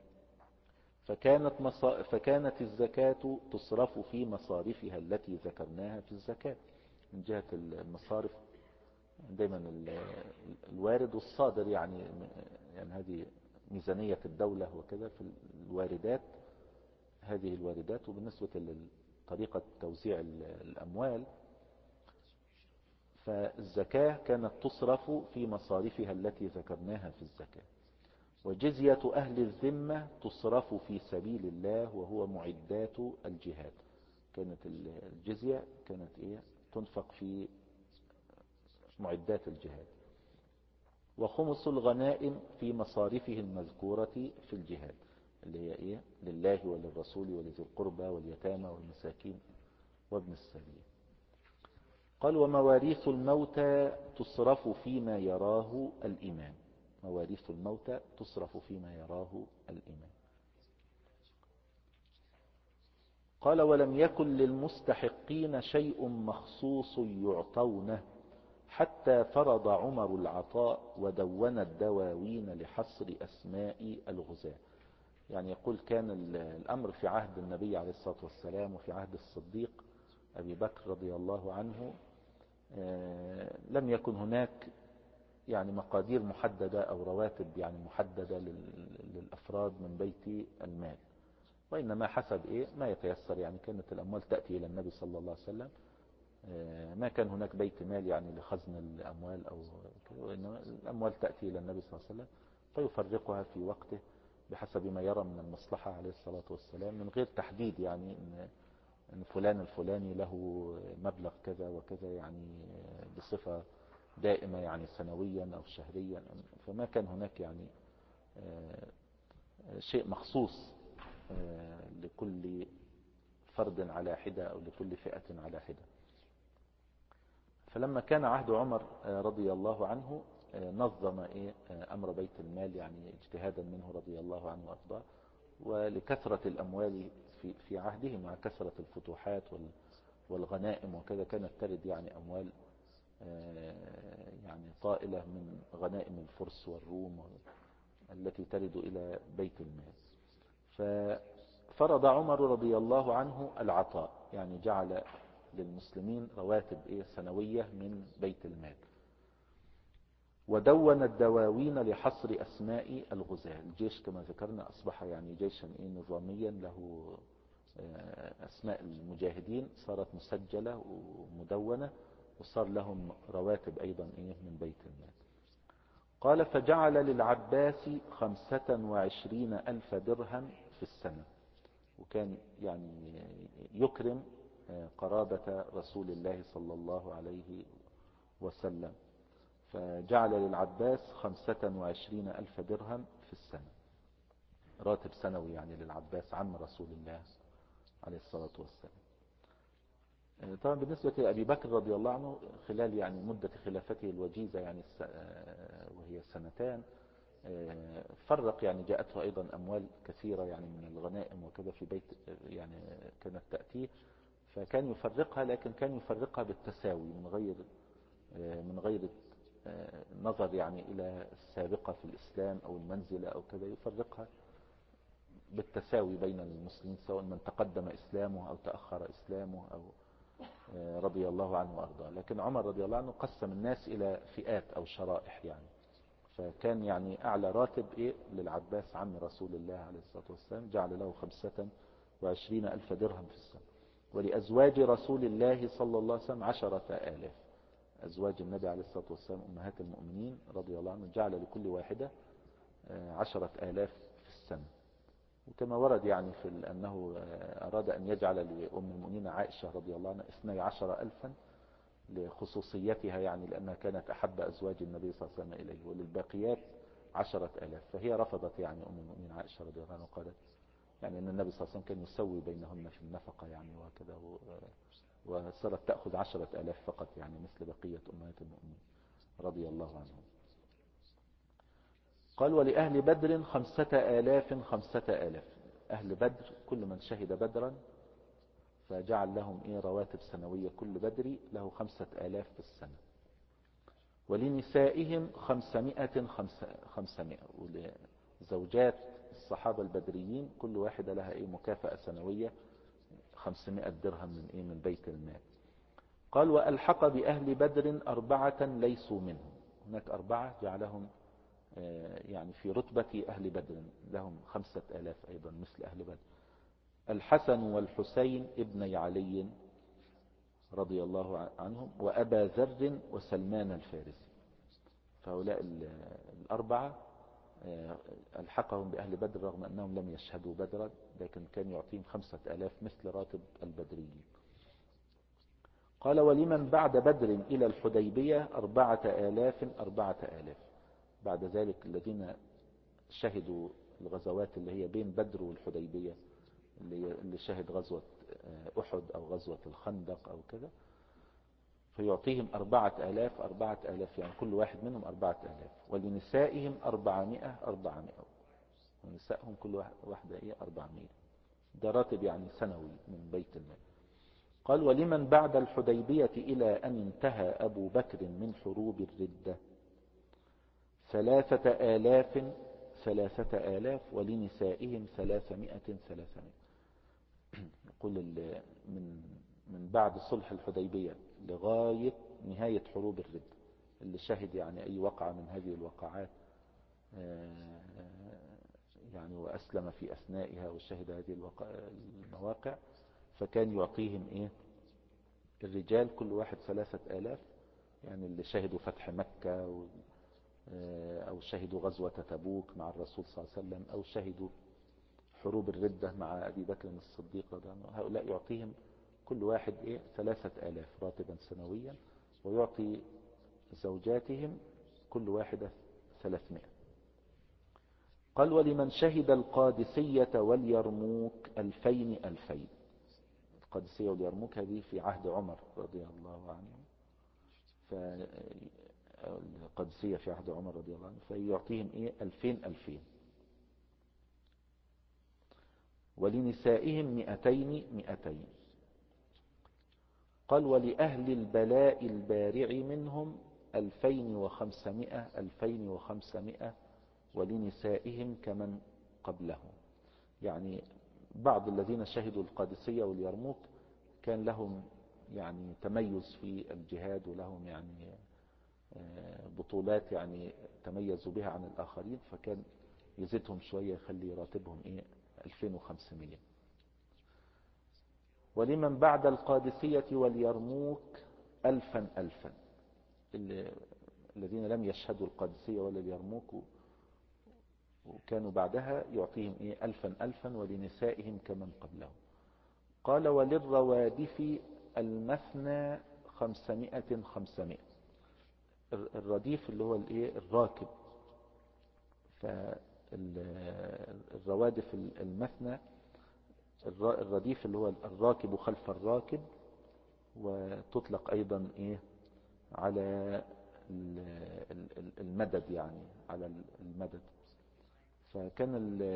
فكانت الزكاة تصرف في مصارفها التي ذكرناها في الزكاة. من جهة المصارف دايما الوارد والصادر يعني هذه ميزانية الدولة وكذا في الواردات، هذه الواردات. وبالنسبة لطريقة توزيع الأموال فالزكاة كانت تصرف في مصارفها التي ذكرناها في الزكاة. وجزية أهل الذمة تصرف في سبيل الله وهو معدات الجهاد. كانت الجزية كانت تنفق في معدات الجهاد. وخمس الغنائم في مصارفه المذكورة في الجهاد، اللي هي لله وللرسول ولذي القربى واليتامى والمساكين وابن السبيل. قال: ومواريث الموتى تصرف فيما يراه الإمام. مواريث الموتى تصرف فيما يراه الإمام. قال: ولم يكن للمستحقين شيء مخصوص يعطونه حتى فرض عمر العطاء ودون الدواوين لحصر أسماء الغزاة. يعني يقول كان الأمر في عهد النبي عليه الصلاة والسلام وفي عهد الصديق أبي بكر رضي الله عنه لم يكن هناك يعني مقادير محددة أو رواتب يعني محددة للأفراد من بيت المال، وإنما حسب ما يتيسر. يعني كانت الأموال تأتي إلى النبي صلى الله عليه وسلم، ما كان هناك بيت مال يعني لخزن الأموال أو كده، وإنما الأموال تأتي إلى النبي صلى الله عليه وسلم فيفرقها في وقته بحسب ما يرى من المصلحة عليه الصلاة والسلام، من غير تحديد يعني إن فلان الفلاني له مبلغ كذا وكذا يعني بصفة دائمة يعني سنويا أو شهريا. فما كان هناك يعني شيء مخصوص لكل فرد على حدة أو لكل فئة على حدة. فلما كان عهد عمر رضي الله عنه نظم أمر بيت المال يعني اجتهادا منه رضي الله عنه وأرضاه، ولكثرة الأموال في عهده مع كثرة الفتوحات والغنائم وكذا، كانت ترد يعني أموال يعني طائلة من غنائم الفرس والروم التي ترد إلى بيت المال. ففرض عمر رضي الله عنه العطاء، يعني جعل للمسلمين رواتب سنوية من بيت المال، ودون الدواوين لحصر أسماء الغزاة. الجيش كما ذكرنا أصبح يعني جيشا نظاميا له أسماء المجاهدين صارت مسجلة ومدونة، وصار لهم رواتب أيضا من بيت المال. قال فجعل للعباس 25,000 درهم في السنة، وكان يعني يكرم قرابة رسول الله صلى الله عليه وسلم، فجعل للعباس 25,000 درهم في السنة، راتب سنوي يعني للعباس عم رسول الله عليه الصلاة والسلام. طبعا بالنسبة لأبي بكر رضي الله عنه خلال يعني مدة خلافته الوجيزة يعني وهي سنتان، فرق يعني جاءته أيضا أموال كثيرة يعني من الغنائم وكذا في بيت يعني كانت تأتيه، فكان يفرقها، لكن كان يفرقها بالتساوي من غير نظر يعني إلى السابقة في الإسلام أو المنزلة أو كذا، يفرقها بالتساوي بين المسلمين سواء من تقدم إسلامه أو تأخر إسلامه أو رضي الله عنه وأرضاه. لكن عمر رضي الله عنه قسم الناس إلى فئات أو شرائح يعني، فكان يعني أعلى راتب للعباس عم رسول الله عليه الصلاة والسلام، جعل له 25,000 درهم في السنة. ولأزواج رسول الله صلى الله عليه وسلم 10,000، أزواج النبي عليه الصلاة والسلام أمهات المؤمنين رضي الله عنه جعل لكل واحدة 10,000 في السنة. وكما ورد يعني في أنه أراد أن يجعل لأم المؤمنين عائشة رضي الله عنها 12,000 لخصوصيتها، يعني لأنها كانت أحب أزواج النبي صلى الله عليه وسلم إليه، وللباقيات 10,000. فهي رفضت يعني أم المؤمنين عائشة رضي الله عنها، وقالت يعني أن النبي صلى الله عليه وسلم كان يسوي بينهن في النفقة يعني وكذا، وصارت تأخذ 10,000 فقط يعني مثل بقية أمهات المؤمنين رضي الله عنهم. قال ولأهل بدر 5,000 أهل بدر كل من شهد بدرا فجعل لهم رواتب سنوية، كل بدري له 5,000 في السنة. ولنسائهم 500 ولزوجات الصحابة البدريين كل واحدة لها مكافأة سنوية 500 درهم من بيت المال. قال وألحق بأهل بدر 4 ليسوا منهم، هناك 4 جعلهم يعني في رتبة أهل بدر لهم 5,000 أيضا مثل أهل بدر: الحسن والحسين ابني علي رضي الله عنهم، وأبا ذر وسلمان الفارسي. فهؤلاء 4 ألحقهم بأهل بدر رغم أنهم لم يشهدوا بدرا، لكن كان يعطيهم 5,000 مثل راتب البدريين. قال ولمن بعد بدر إلى الحديبية 4,000 بعد ذلك الذين شهدوا الغزوات اللي هي بين بدر والحديبية، اللي شهد غزوة أحد أو غزوة الخندق أو كذا، فيعطيهم 4,000 يعني كل واحد منهم 4,000. ولنسائهم 400 ونسائهم كل واحدة 400. ده راتب يعني سنوي من بيت المال. قال ولمن بعد الحديبية إلى أن انتهى أبو بكر من حروب الردة 3,000 ولنسائهم 300. يقول من بعد صلح الحديبية لغاية نهاية حروب الردة اللي شهد يعني أي وقعة من هذه الوقعات يعني وأسلم في أثنائها وشهد هذه المواقع، فكان يعطيهم إيه الرجال كل واحد 3000، يعني اللي شهدوا فتح مكة أو شهدوا غزوة تبوك مع الرسول صلى الله عليه وسلم، أو شهدوا حروب الردة مع أبي بكر الصديق رضي الله عنه، هؤلاء يعطيهم كل واحد 3000 راتبا سنويا، ويعطي زوجاتهم كل واحدة 300. قال ولمن شهد القادسية واليرموك 2000. القادسية واليرموك هذه في عهد عمر رضي الله عنه، القادسية في عهد عمر رضي الله عنه، فيعطيهم 2000. ولنسائهم 200. قال ولأهل البلاء البارع منهم 2500. ولنسائهم كمن قبلهم. يعني بعض الذين شهدوا القادسية واليرموك كان لهم يعني تميز في الجهاد، ولهم يعني بطولات يعني تميزوا بها عن الآخرين، فكان يزيدهم شوية يخلي راتبهم 2500. ولمن بعد القادسية واليرموك 1000. الذين لم يشهدوا القادسية ولا اليرموك وكانوا بعدها يعطيهم 1000. ولنسائهم كمن قبلهم. قال وللروادف المثنى 500. الرديف اللي هو الراكب، فالروادف المثنى، الرديف اللي هو الراكب خلف الراكب، وتطلق ايضا على المدد، يعني على المدد. فكان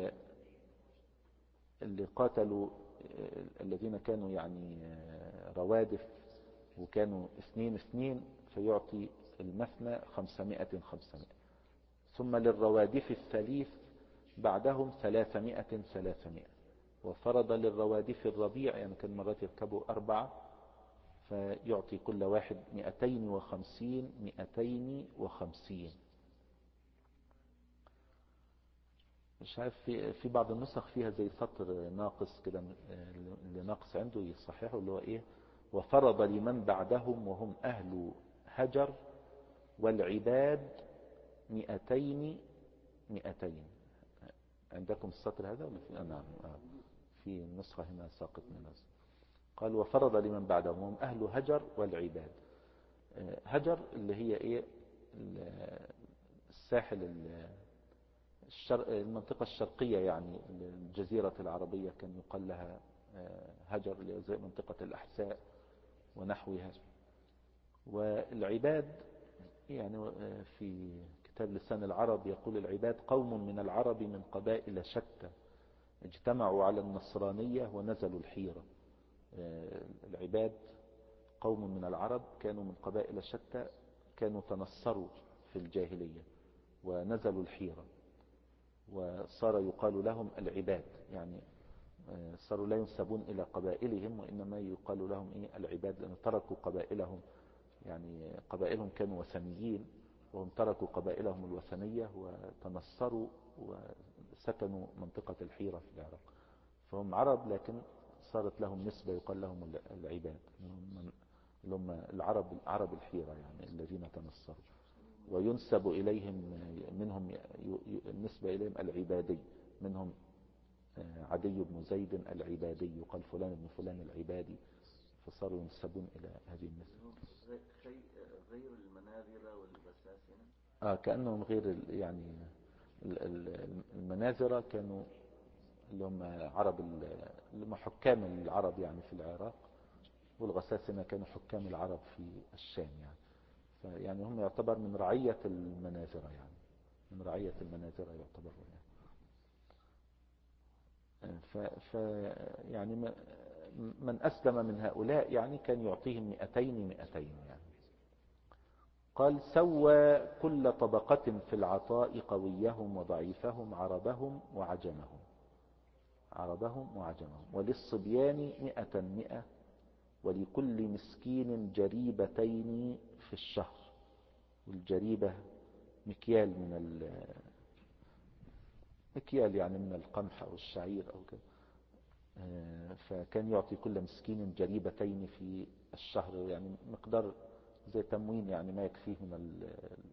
اللي قاتلوا الذين كانوا يعني روادف وكانوا 2 فيعطي المثنى 500. ثم للروادف الثليث بعدهم 300. وفرض للروادف الربيع، يعني كان مرات يركبوا 4، فيعطي كل واحد 250. مش عارف، في بعض النسخ فيها زي سطر ناقص كده، اللي ناقص عنده يصححه، اللي هو وفرض لمن بعدهم وهم أهل هجر والعباد 200. عندكم السطر هذا ولا في؟ نعم، في نسخة هنا ساقط من النسخ. قال وفرض لمن بعدهم وهم أهل هجر والعباد. هجر اللي هي الساحل المنطقة الشرقية، يعني الجزيرة العربية كان يقال لها هجر، اللي زي منطقة الأحساء ونحوها. والعباد يعني في كتاب لسان العرب يقول العباد قوم من العرب من قبائل شتى اجتمعوا على النصرانية ونزلوا الحيرة. العباد قوم من العرب كانوا من قبائل شتى، كانوا تنصروا في الجاهلية ونزلوا الحيرة، وصار يقال لهم العباد، يعني صاروا لا ينسبون إلى قبائلهم، وإنما يقال لهم العباد، لأن تركوا قبائلهم، يعني قبائلهم كانوا وثنيين، وهم تركوا قبائلهم الوثنية وتنصروا وسكنوا منطقة الحيرة في العراق. فهم عرب، لكن صارت لهم نسبة يقال لهم العباد، اللي هم عرب الحيرة، يعني الذين تنصروا، وينسب إليهم منهم النسبة إليهم العبادي، منهم عدي بن زيد العبادي، يقال فلان بن فلان العبادي، فصاروا ينسبون إلى هذه النسبة. غير المناذرة والبساسنة، كأنهم غير يعني المناذرة كانوا اللي هم عرب، اللي هم حكام العرب يعني في العراق، والغساسنة كانوا حكام العرب في الشام، يعني فيعني هم يعتبر من رعية المناذرة، يعني من رعية المناذرة يعتبرون يعني. يعني من أسلم من هؤلاء يعني كان يعطيهم 200 يعني. قال سوى كل طبقة في العطاء قويهم وضعيفهم عربهم وعجمهم. وللصبيان 100. ولكل مسكين جريبتين في الشهر. والجريبة مكيال مكيال يعني من القمح أو الشعير أو كده. فكان يعطي كل مسكين جريبتين في الشهر، يعني مقدار زي تموين، يعني ما يكفيه من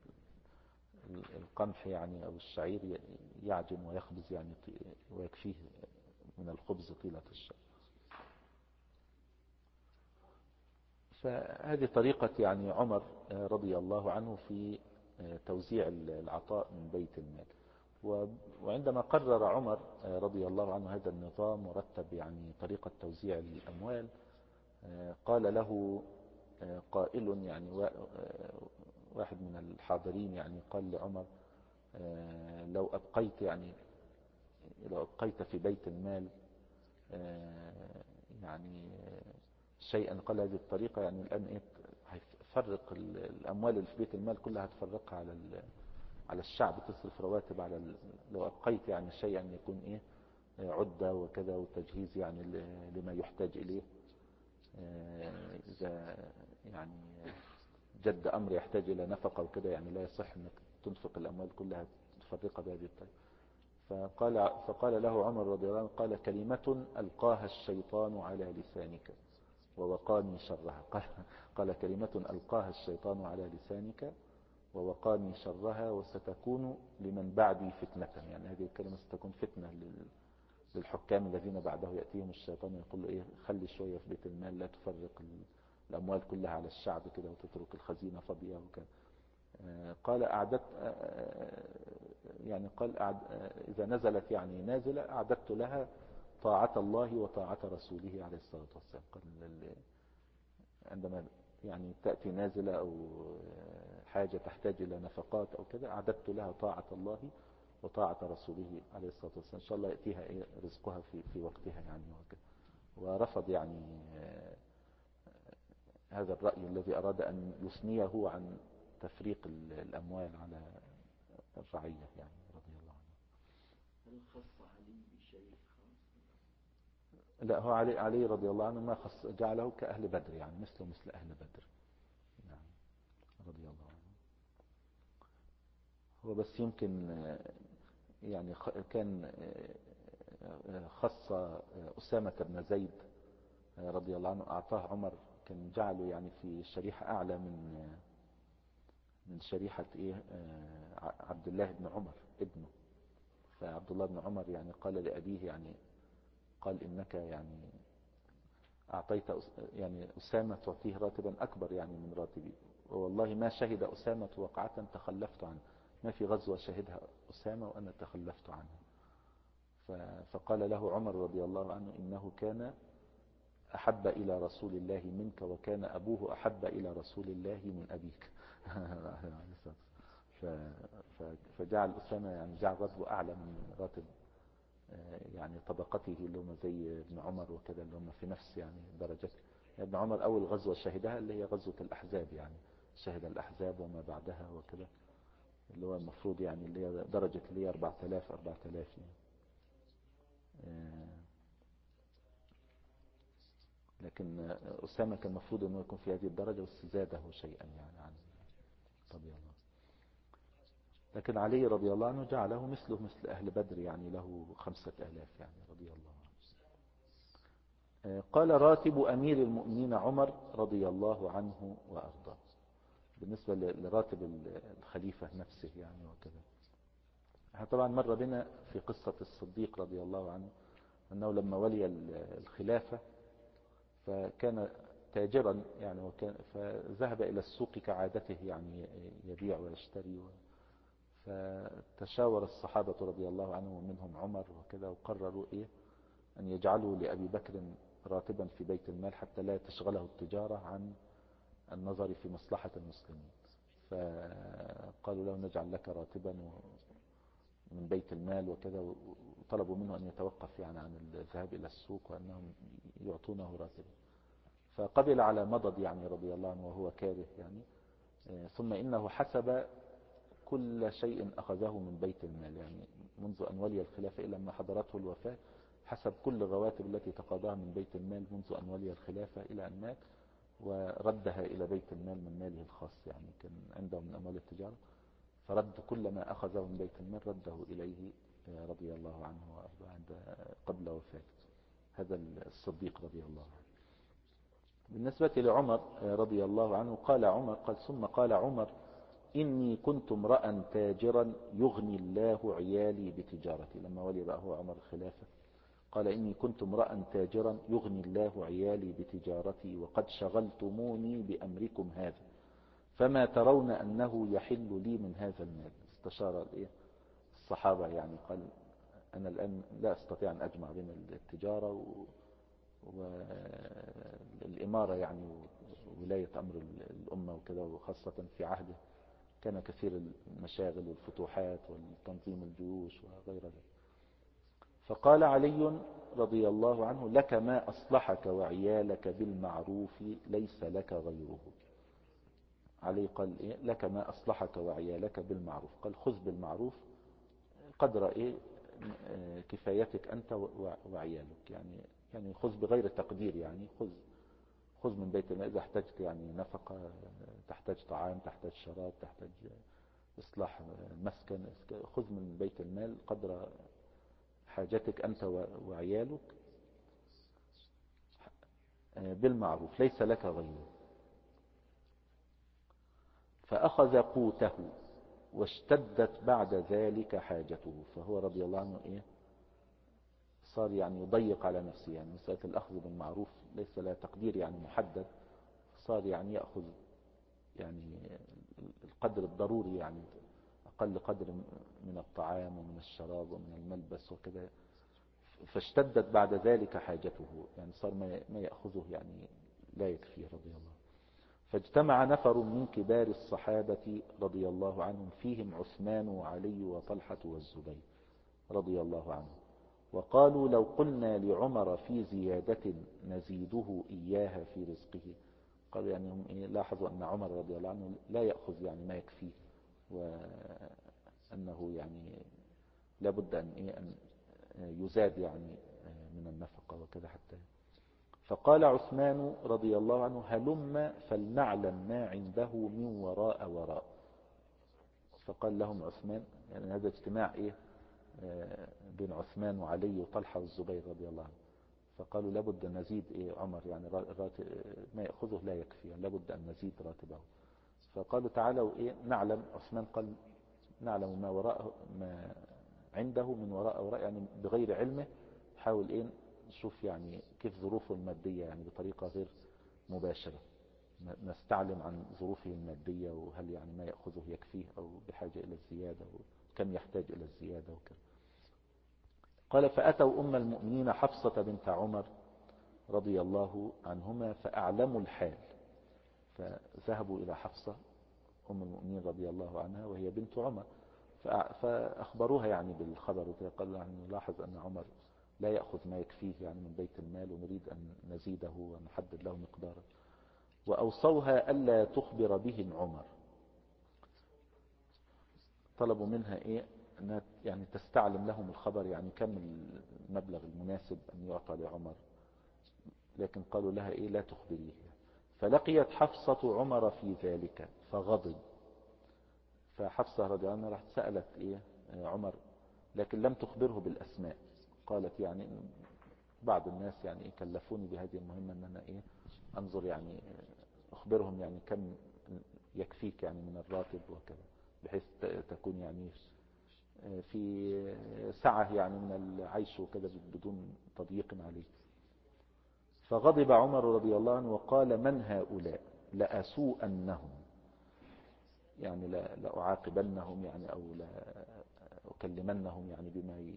القمح يعني أو الشعير، يعجن ويخبز يعني ويكفيه من الخبز طيلة الشهر. فهذه طريقة يعني عمر رضي الله عنه في توزيع العطاء من بيت المال. وعندما قرر عمر رضي الله عنه هذا النظام ورتب يعني طريقة توزيع الأموال، قال له قائل، يعني واحد من الحاضرين يعني قال لعمر: لو أبقيت في بيت المال يعني شيئا، قال هذه الطريقة يعني الآن هيفرق الأموال اللي في بيت المال كلها، هتفرقها على الشعب، تصرف رواتب لو أبقيت يعني شيئا يكون عدة وكذا وتجهيز يعني لما يحتاج إليه، إذا يعني جد أمر يحتاج إلى نفقة وكذا، يعني لا يصح أنك تنفق الأموال كلها تفرقها بهذه الطريقة. فقال له عمر رضي الله عنه، قال: كلمة ألقاها الشيطان على لسانك ووقاني شرها. قال: كلمة ألقاها الشيطان على لسانك ووقاني شرها، وستكون لمن بعدي فتنة. يعني هذه الكلمة ستكون فتنة للحكام الذين بعده، يأتيهم الشيطان يقول له خلي شوية في بيت المال، لا تفرق الأموال كلها على الشعب كده وتترك الخزينة فاضية وكذا. قال إذا نزلت يعني نازلة أعددت لها طاعة الله وطاعة رسوله عليه الصلاة والسلام. قال عندما يعني تأتي نازلة أو حاجة تحتاج إلى نفقات أو كذا، أعددت لها طاعة الله وطاعة رسوله عليه الصلاة والسلام، إن شاء الله يأتيها رزقها في وقتها يعني وكذا. ورفض يعني هذا الرأي الذي أراد أن يثنيه عن تفريق الأموال على الرعية يعني رضي الله عنه. هل خص علي بشيء خاص؟ لا، هو علي رضي الله عنه ما خص، جعله كأهل بدر، يعني مثل أهل بدر يعني رضي الله عنه. هو بس يمكن يعني كان خص أسامة بن زيد رضي الله عنه، أعطاه عمر، كان جعله يعني في شريحة أعلى من شريحة عبد الله بن عمر ابنه. فعبد الله بن عمر يعني قال لأبيه، يعني قال: إنك يعني أعطيت يعني أسامة تعطيه راتبا أكبر يعني من راتبي، والله ما شهد أسامة وقعة تخلفت عنه، ما في غزوة شهدها أسامة وأنا تخلفت عنها. فقال له عمر رضي الله عنه: إنه كان أحب إلى رسول الله منك، وكان أبوه أحب إلى رسول الله من أبيك. فجعل أسامة يعني جعل راتبه أعلى من راتب يعني طبقته، اللي هم زي ابن عمر وكذا، اللي هم في نفس يعني درجته. ابن عمر أول غزوة شهدها اللي هي غزوة الأحزاب، يعني شهد الأحزاب وما بعدها وكذا، اللي هو المفروض يعني اللي هي درجة اللي هي 4000 يعني. لكن أسامة كان المفروض أنه يكون في هذه الدرجة، بس زاده شيئا يعني عن رضي الله. لكن علي رضي الله عنه جعله مثل أهل بدر، يعني له 5000 يعني رضي الله عنه. قال: راتب أمير المؤمنين عمر رضي الله عنه وأرضاه، بالنسبة لراتب الخليفة نفسه يعني وكذا. طبعا مر بنا في قصة الصديق رضي الله عنه أنه لما ولي الخلافة فكان تاجرا يعني، فذهب إلى السوق كعادته يعني يبيع ويشتري. فتشاور الصحابة رضي الله عنهم ومنهم عمر وكذا، وقرروا أن يجعلوا لأبي بكر راتبا في بيت المال حتى لا تشغله التجارة عن النظر في مصلحة المسلمين. فقالوا له: نجعل لك راتبا من بيت المال وكذا، وطلبوا منه أن يتوقف يعني عن الذهاب إلى السوق، وأنهم يعطونه راتبا. فقبل على مضض يعني رضي الله عنه وهو كاره يعني. ثم إنه حسب كل شيء أخذه من بيت المال، يعني منذ أن ولي الخلافة إلى ما حضرته الوفاة، حسب كل الرواتب التي تقاضاها من بيت المال منذ أن ولي الخلافة إلى أن مات. وردها إلى بيت المال من ماله الخاص، يعني كان عنده من أموال التجارة، فرد كل ما أخذه من بيت المال رده إليه رضي الله عنه وأرضاه عند قبل وفاته. هذا الصديق رضي الله عنه. بالنسبة لعمر رضي الله عنه قال عمر ثم قال عمر: إني كنت امرأ تاجرا يغني الله عيالي بتجارتي. لما ولي بقى هو عمر الخلافة قال: إني كنت امرأ تاجرا يغني الله عيالي بتجارتي وقد شغلتموني بأمركم هذا، فما ترون أنه يحل لي من هذا المال. استشار الصحابة، يعني قال: أنا الآن لا أستطيع أن أجمع بين التجارة والإمارة، يعني ولاية أمر الأمة وكذا، وخاصة في عهده كان كثير المشاغل والفتوحات والتنظيم الجيوش وغير ذلك. فقال علي رضي الله عنه: لك ما أصلحك وعيالك بالمعروف ليس لك غيره. علي قال: لك ما أصلحك وعيالك بالمعروف. قال: خذ بالمعروف قدر كفايتك أنت وعيالك، يعني خذ بغير تقدير، يعني خذ من بيت المال إذا احتجت يعني نفقة، تحتاج طعام، تحتاج شراب، تحتاج إصلاح مسكن، خذ من بيت المال قدر حاجتك أنت وعيالك بالمعروف ليس لك غيره. فأخذ قوته واشتدت بعد ذلك حاجته. فهو رضي الله عنه صار يعني يضيق على نفسه، يعني مسألة الأخذ بالمعروف ليس لها تقدير يعني محدد، صار يعني يأخذ يعني القدر الضروري، يعني أقل قدر من الطعام ومن الشراب ومن الملبس وكذا. فاشتدت بعد ذلك حاجته، يعني صار ما يأخذه يعني لا يكفيه رضي الله. فاجتمع نفر من كبار الصحابة رضي الله عنهم، فيهم عثمان وعلي وطلحة والزبير رضي الله عنهم، وقالوا: لو قلنا لعمر في زيادة نزيده إياها في رزقه. قالوا يعني هم لاحظوا أن عمر رضي الله عنه لا يأخذ يعني ما يكفيه، وأنه يعني لابد أن يزاد يعني من النفقة وكذا حتى. فقال عثمان رضي الله عنه: هلم فلنعلم ما عنده من وراء. فقال لهم عثمان، يعني هذا اجتماع بين عثمان وعلي وطلحة والزبير رضي الله عنه، فقالوا لابد أن نزيد عمر، يعني ما يأخذه لا يكفي، يعني لابد أن نزيد راتبه. فقالوا: تعالوا نعلم. عثمان قال: نعلم ما عنده من وراء، يعني بغير علمه نحاول نشوف يعني كيف ظروفه المادية، يعني بطريقة غير مباشرة نستعلم عن ظروفه المادية، وهل يعني ما يأخذه يكفيه أو بحاجة إلى الزيادة، وكم يحتاج إلى الزيادة وكذا. قال: فأتوا أم المؤمنين حفصة بنت عمر رضي الله عنهما فأعلموا الحال. فذهبوا إلى حفصة أم المؤمنين رضي الله عنها وهي بنت عمر، فأخبروها يعني بالخبر وكذا. قال: يعني نلاحظ أن عمر لا يأخذ ما يكفيه يعني من بيت المال، ونريد أن نزيده ونحدد له مقداره. وأوصوها ألا تخبر بهم عمر. طلبوا منها أنها يعني تستعلم لهم الخبر، يعني كم المبلغ المناسب أن يعطى لعمر، لكن قالوا لها لا تخبريه. فلقيت حفصة عمر في ذلك فغضب. فحفصة رضي الله عنها راح سألت عمر، لكن لم تخبره بالأسماء. قالت يعني بعض الناس يعني كلفوني بهذه المهمة أن أنا أنظر يعني أخبرهم يعني كم يكفيك يعني من الراتب وكذا، بحيث تكون يعني في سعة يعني من العيش وكذا بدون تضييق عليه. فغضب عمر رضي الله عنه وقال: من هؤلاء؟ لأسوءنهم، يعني لأعاقبنهم يعني، أو لأكلمنهم يعني بما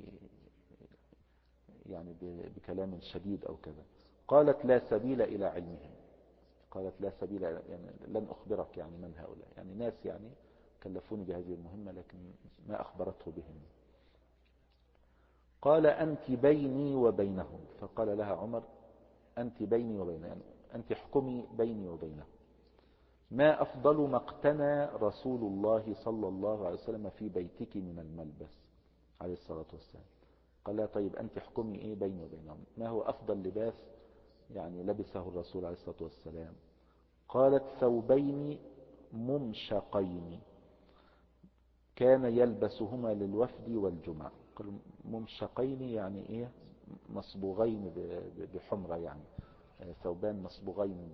يعني بكلام شديد أو كذا. قالت: لا سبيل إلى علمهم. قالت: لا سبيل، يعني لن أخبرك يعني من هؤلاء، يعني ناس يعني كلفوني بهذه المهمة لكن ما أخبرته بهم. قال: أنت بيني وبينهم. فقال لها عمر: أنت بيني وبينهم، يعني أنت احكمي بيني وبينهم. ما أفضل ما اقتنى رسول الله صلى الله عليه وسلم في بيتك من الملبس عليه الصلاة والسلام. قال لها: طيب أنت احكمي بيني وبينهم، ما هو أفضل لباس يعني لبسه الرسول عليه الصلاة والسلام، قالت ثوبين ممشقين كان يلبسهما للوفد والجمع. قال ممشقين يعني ايه؟ مصبوغين بحمرة يعني، ثوبان مصبوغين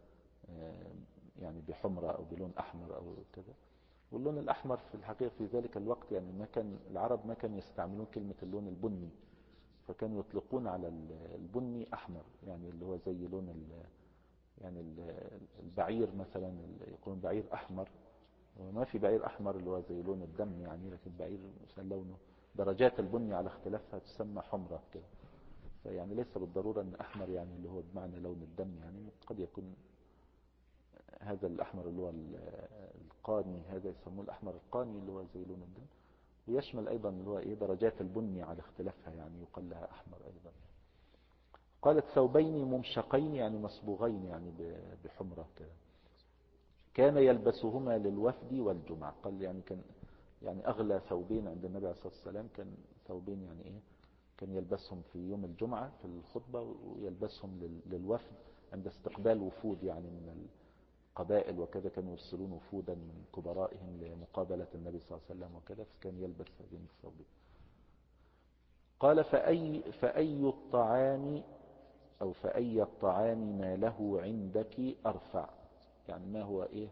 يعني بحمرة او بلون احمر او كذا. واللون الاحمر في الحقيقة في ذلك الوقت يعني ما كان العرب ما كانوا يستعملون كلمة اللون البني، فكانوا يطلقون على البني احمر، يعني اللي هو زي لون يعني البعير مثلا، يقولون بعير احمر، وما في بعير احمر اللي هو زي لون الدم يعني، لكن بعير مثلا لونه درجات البني على اختلافها تسمى حمرة كده. فيعني ليس بالضرورة ان احمر يعني اللي هو بمعنى لون الدم، يعني قد يكون هذا الاحمر اللي هو القاني، هذا يسموه الاحمر القاني اللي هو زي لون الدم، ويشمل ايضا اللي هو ايه درجات البني على اختلافها، يعني يقال لها احمر ايضا. قالت ثوبين ممشقين يعني مصبوغين يعني بحمرة كده، كان يلبسهما للوفد والجمع. قال يعني كان يعني اغلى ثوبين عند النبي عليه الصلاة والسلام كان ثوبين يعني ايه، كان يلبسهم في يوم الجمعة في الخطبة، ويلبسهم للوفد عند استقبال وفود يعني من القبائل وكذا، كانوا يرسلون وفودا من كبرائهم لمقابلة النبي صلى الله عليه وسلم وكذا، فكان يلبس هذين الثوبين. قال فأي الطعام أو فأي الطعام ما له عندك أرفع، يعني ما هو إيه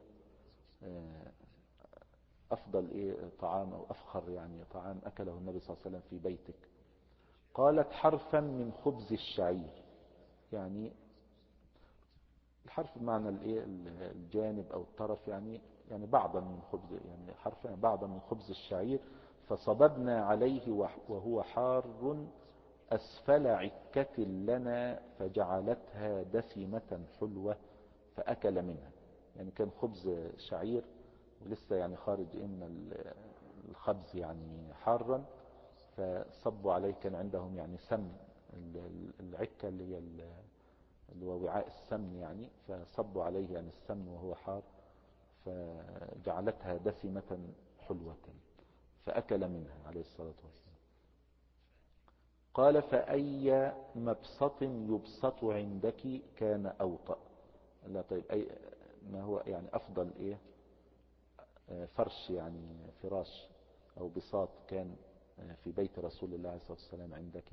أفضل إيه طعام أو أفخر يعني طعام أكله النبي صلى الله عليه وسلم في بيتك. قالت حرفا من خبز الشعير، يعني الحرف بمعنى الايه الجانب او الطرف، يعني بعضا من خبز، يعني حرفا بعضا من خبز الشعير. فصببنا عليه وهو حار أسفل عكة لنا فجعلتها دسمة حلوة فأكل منها. يعني كان خبز شعير ولسه يعني خارج من الخبز يعني حارا، فصبوا عليه، كان عندهم يعني سمن، العكة اللي هي اللي هو وعاء السمن يعني، فصبوا عليه يعني السمن وهو حار، فجعلتها دسمة حلوة فأكل منها عليه الصلاة والسلام. قال فأي مبسط يبسط عندك كان أوطأ. لا طيب أي ما هو يعني أفضل إيه فرش يعني فراش أو بساط كان في بيت رسول الله عليه الصلاة والسلام عندك؟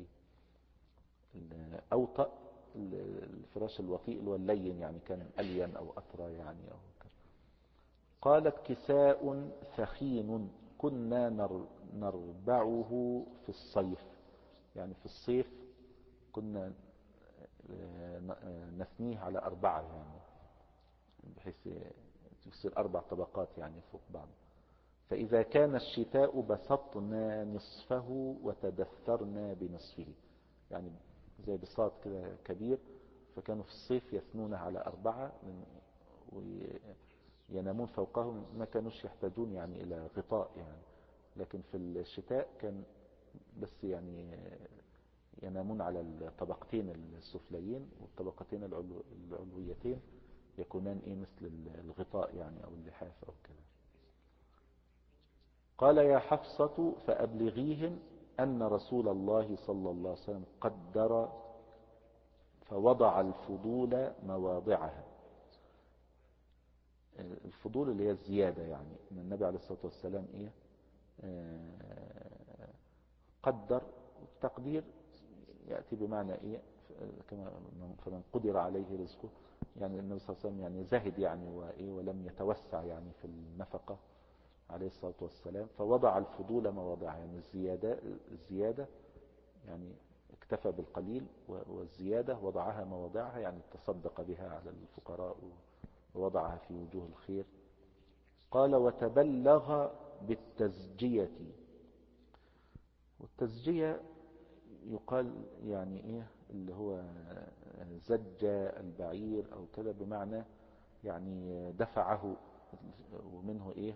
أوطأ الفراش الوطيء اللي هو اللين، يعني كان ألين أو أطرى يعني أو كذا. قالت كساء ثخين كنا نربعه في الصيف، يعني في الصيف كنا نثنيه على أربعة، يعني بحيث يصير 4 طبقات يعني فوق بعض. فإذا كان الشتاء بسطنا نصفه وتدثرنا بنصفه، يعني زي بساط كده كبير، فكانوا في الصيف يثنونه على 4 وينامون فوقهم، ما كانوش يحتاجون يعني إلى غطاء يعني. لكن في الشتاء كان بس يعني ينامون على الطبقتين السفليين، والطبقتين العلويتين يكونان إيه مثل الغطاء يعني أو اللحاف أو كذا. قال يا حفصة فأبلغيهم أن رسول الله صلى الله عليه وسلم قدر فوضع الفضول مواضعها. الفضول اللي هي الزيادة، يعني ان النبي عليه الصلاة والسلام ايه قدر. التقدير يأتي بمعنى ايه كما فمن قدر عليه رزقه، يعني النبي صلى الله عليه وسلم يعني زهد يعني وايه ولم يتوسع يعني في النفقة عليه الصلاة والسلام. فوضع الفضول مواضعها، يعني الزيادة يعني اكتفى بالقليل، والزيادة وضعها مواضعها، يعني تصدق بها على الفقراء ووضعها في وجوه الخير. قال وتبلغ بالتزجية. والتزجية يقال يعني ايه اللي هو زج البعير او كذا، بمعنى يعني دفعه، ومنه ايه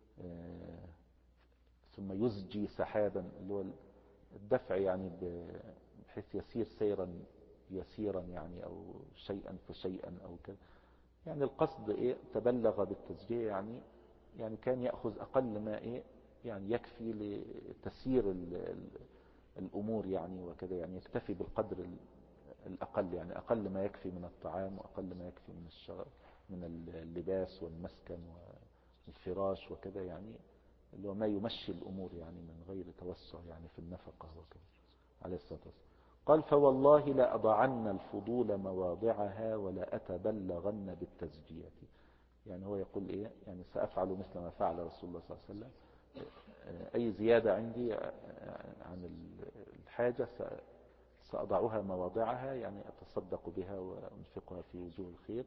ثم يزجي سحابا، اللي هو الدفع يعني بحيث يسير سيرا يسيرا يعني او شيئا فشيئا او كذا. يعني القصد ايه تبلغ بالتزجية، يعني كان يأخذ اقل ما ايه يعني يكفي لتسيير الامور يعني وكذا، يعني يكتفي بالقدر الاقل، يعني اقل ما يكفي من الطعام واقل ما يكفي من اللباس والمسكن والفراش وكذا، يعني اللي هو ما يمشي الأمور يعني من غير توسع يعني في النفقة وكذا عليه الصلاة والسلام. قال فوالله لا أضعن الفضول مواضعها ولا أتبلغن بالتزجية. يعني هو يقول إيه؟ يعني سأفعل مثل ما فعل رسول الله صلى الله عليه وسلم، أي زيادة عندي عن الحاجة سأضعها مواضعها، يعني أتصدق بها وأنفقها في وجوه الخير،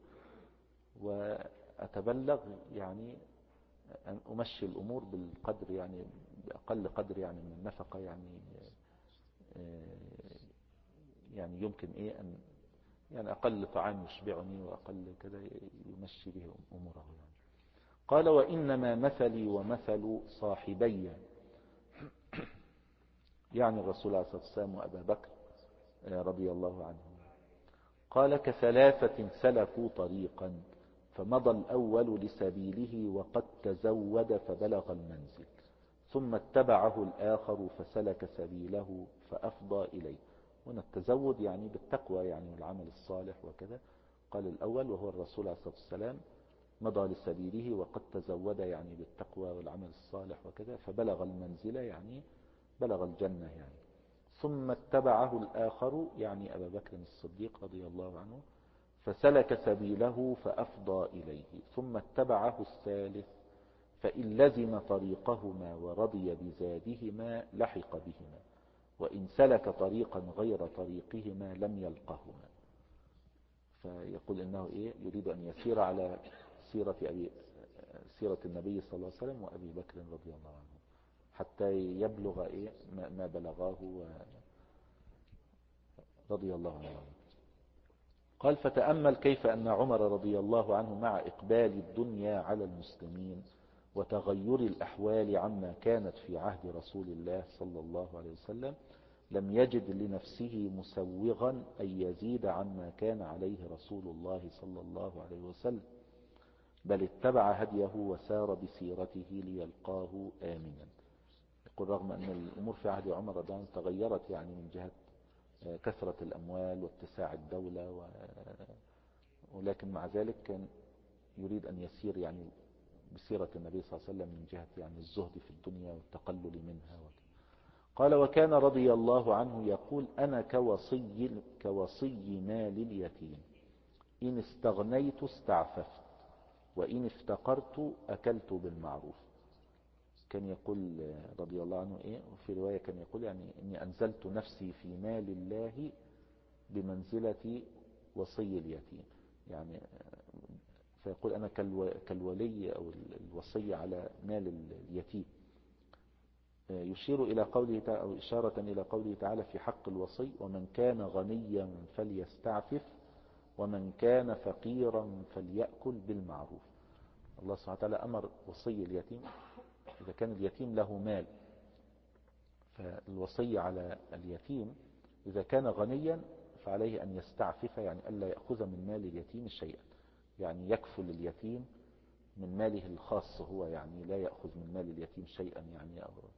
وأتبلغ يعني أن أمشي الأمور بالقدر، يعني بأقل قدر يعني من النفقة، يعني يمكن إيه أن يعني أقل طعام يشبعني وأقل كذا يمشي به أموره يعني. قال وإنما مثلي ومثل صاحبي، يعني الرسول عليه الصلاة والسلام وأبا بكر رضي الله عنهم. قال كثلاثة سلكوا طريقا فمضى الأول لسبيله وقد تزود فبلغ المنزل، ثم اتبعه الآخر فسلك سبيله فأفضى إليه. هنا التزود يعني بالتقوى يعني والعمل الصالح وكذا. قال الأول وهو الرسول عليه الصلاة والسلام مضى لسبيله وقد تزود يعني بالتقوى والعمل الصالح وكذا، فبلغ المنزل يعني بلغ الجنة يعني. ثم اتبعه الآخر يعني أبا بكر الصديق رضي الله عنه فسلك سبيله فأفضى إليه. ثم اتبعه الثالث فإن لزم طريقهما ورضي بزادهما لحق بهما، وإن سلك طريقا غير طريقهما لم يلقهما. فيقول إنه إيه؟ يريد أن يسير على سيرة النبي صلى الله عليه وسلم وأبي بكر رضي الله عنه حتى يبلغ إيه ما بلغاه رضي الله عنه. قال فتأمل كيف أن عمر رضي الله عنه مع إقبال الدنيا على المسلمين وتغير الأحوال عما كانت في عهد رسول الله صلى الله عليه وسلم لم يجد لنفسه مسوغا أن يزيد عما كان عليه رسول الله صلى الله عليه وسلم، بل اتبع هديه وسار بسيرته ليلقاه آمنا. يقول رغم أن الأمور في عهد عمر رضي الله عنه تغيرت يعني من جهة كثرة الأموال واتساع الدولة ولكن مع ذلك كان يريد أن يسير يعني بسيرة النبي صلى الله عليه وسلم من جهة يعني الزهد في الدنيا والتقلل منها قال وكان رضي الله عنه يقول أنا كوصي مال اليتيم، إن استغنيت استعففت وإن افتقرت أكلت بالمعروف. كان يقول رضي الله عنه إيه؟ وفي رواية كان يقول يعني إني أنزلت نفسي في مال الله بمنزلة وصي اليتيم، يعني فيقول أنا كالولي أو الوصي على مال اليتيم. يشير إلى قوله تعالى أو إشارة إلى قوله تعالى في حق الوصي ومن كان غنيا فليستعفف ومن كان فقيرا فليأكل بالمعروف. الله سبحانه وتعالى أمر وصي اليتيم إذا كان اليتيم له مال، فالوصي على اليتيم إذا كان غنيا فعليه أن يستعفف، يعني ألا يأخذ من مال اليتيم شيئا، يعني يكفل اليتيم من ماله الخاص هو، يعني لا يأخذ من مال اليتيم شيئا يعني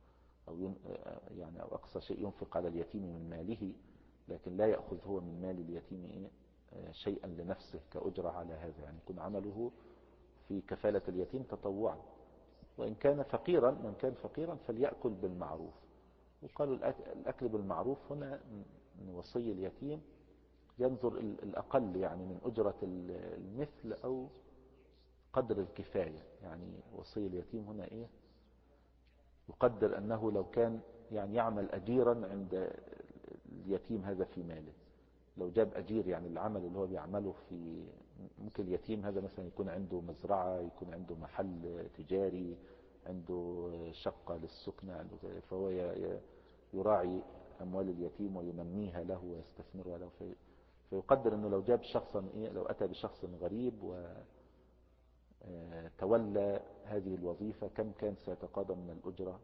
أو أقصى شيء ينفق على اليتيم من ماله، لكن لا يأخذ هو من مال اليتيم شيئا لنفسه كأجرة على هذا، يعني يكون عمله في كفالة اليتيم تطوعا. وإن كان فقيرا من كان فقيرا فليأكل بالمعروف. وقالوا الأكل بالمعروف هنا من وصي اليتيم ينظر الأقل يعني من أجرة المثل أو قدر الكفاية. يعني وصي اليتيم هنا إيه؟ يقدر أنه لو كان يعني يعمل أجيرا عند اليتيم هذا في ماله، لو جاب أجير يعني العمل اللي هو بيعمله في، ممكن اليتيم هذا مثلا يكون عنده مزرعة، يكون عنده محل تجاري، عنده شقة للسكنة، عنده فهو يراعي أموال اليتيم وينميها له ويستثمرها له. فيقدر أنه لو جاب شخصا لو أتى بشخص غريب وتولى هذه الوظيفة كم كان سيتقاضى من الأجرة،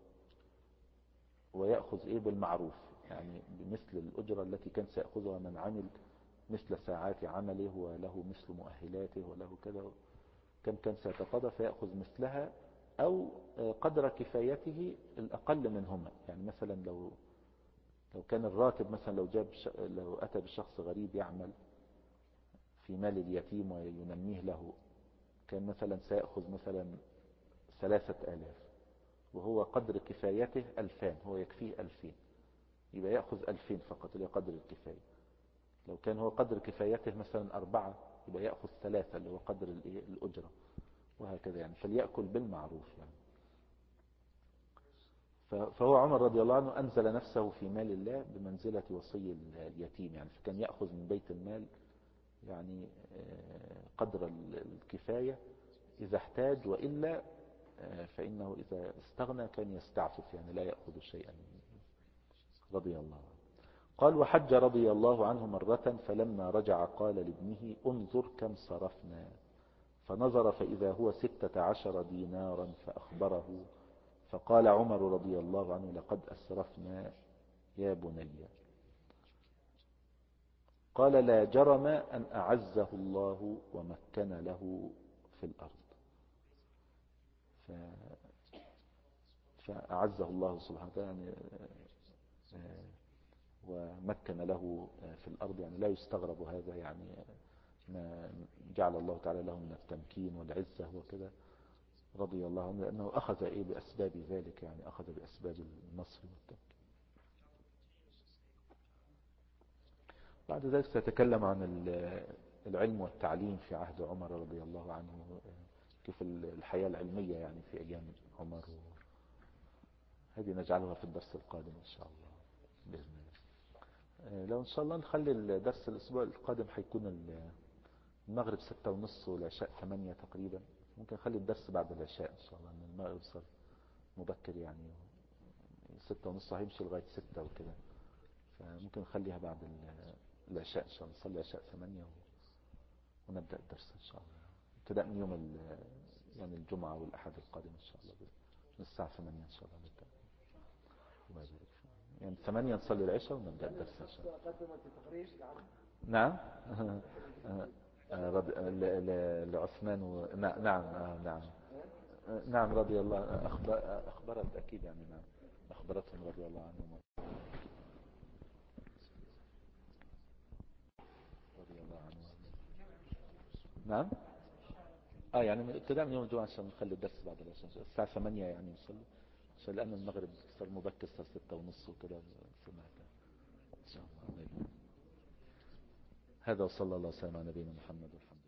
ويأخذ بالمعروف، يعني بمثل الأجرة التي كان سيأخذها من عمل مثل ساعات عمله وله مثل مؤهلاته وله كذا، كم كان سيتقاضى فيأخذ مثلها أو قدر كفايته الأقل منهما. يعني مثلا لو كان الراتب مثلا لو أتى بشخص غريب يعمل في مال اليتيم وينميه له كان مثلا سيأخذ مثلا 3000، وهو قدر كفايته 2000، هو يكفيه 2000، يبقى يأخذ 2000 فقط اللي هو قدر الكفاية. لو كان هو قدر كفايته مثلا 4، يبقى يأخذ 3 اللي هو قدر الأجرة، وهكذا يعني. فليأكل بالمعروف يعني. فهو عمر رضي الله عنه أنزل نفسه في مال الله بمنزلة وصي اليتيم يعني. فكان يأخذ من بيت المال يعني قدر الكفاية إذا احتاج، وإلا فإنه إذا استغنى كان يستعفف يعني لا يأخذ شيئا رضي الله عنه. قال وحج رضي الله عنه مرة، فلما رجع قال لابنه انظر كم صرفنا، فنظر فإذا هو 16 دينارا فأخبره. فقال عمر رضي الله عنه لقد أسرفنا يا بني. قال لا جرم أن أعزه الله ومكن له في الأرض. فأعزه الله سبحانه وتعالى يعني ومكن له في الأرض يعني. لا يستغرب هذا يعني، ما جعل الله تعالى له من التمكين والعزة وكذا رضي الله عنه، لأنه أخذ بأسباب ذلك يعني، أخذ بأسباب النصر والتمكين. بعد ذلك سيتكلم عن العلم والتعليم في عهد عمر رضي الله عنه، كيف الحياة العلمية يعني في أيام عمر. هذه نجعلها في الدرس القادم إن شاء الله بإذن الله. لو إن شاء الله نخلي الدرس الأسبوع القادم حيكون المغرب 6:30 والعشاء 8 تقريبا. ممكن نخلي الدرس بعد العشاء إن شاء الله، أن المغرب صار مبكر يعني 6:30 هيمشي لغاية 6 وكده. فممكن نخليها بعد العشاء إن شاء الله، نصلي العشاء 8 ونبدأ الدرس إن شاء الله، ابتداء من يوم يعني الجمعة والأحد القادم إن شاء الله، من الساعة 8 إن شاء الله نبدأ. يعني 8 نصلي العشاء ونبدأ الدرس إن شاء الله. نعم. لعثمان نعم نعم نعم رضي الله أخبرت أكيد يعني. نعم أخبرتهم رضي الله عنهم رضي الله عنهم. نعم يعني ابتداء من يوم الجمعة عشان نخلي الدرس بعد العشاء الساعة 8 يعني نصلي، عشان لأن المغرب صار مبكر، صار 6:30 وكذا إن شاء الله. هذا وصلى الله وسلم على نبينا محمد والحمد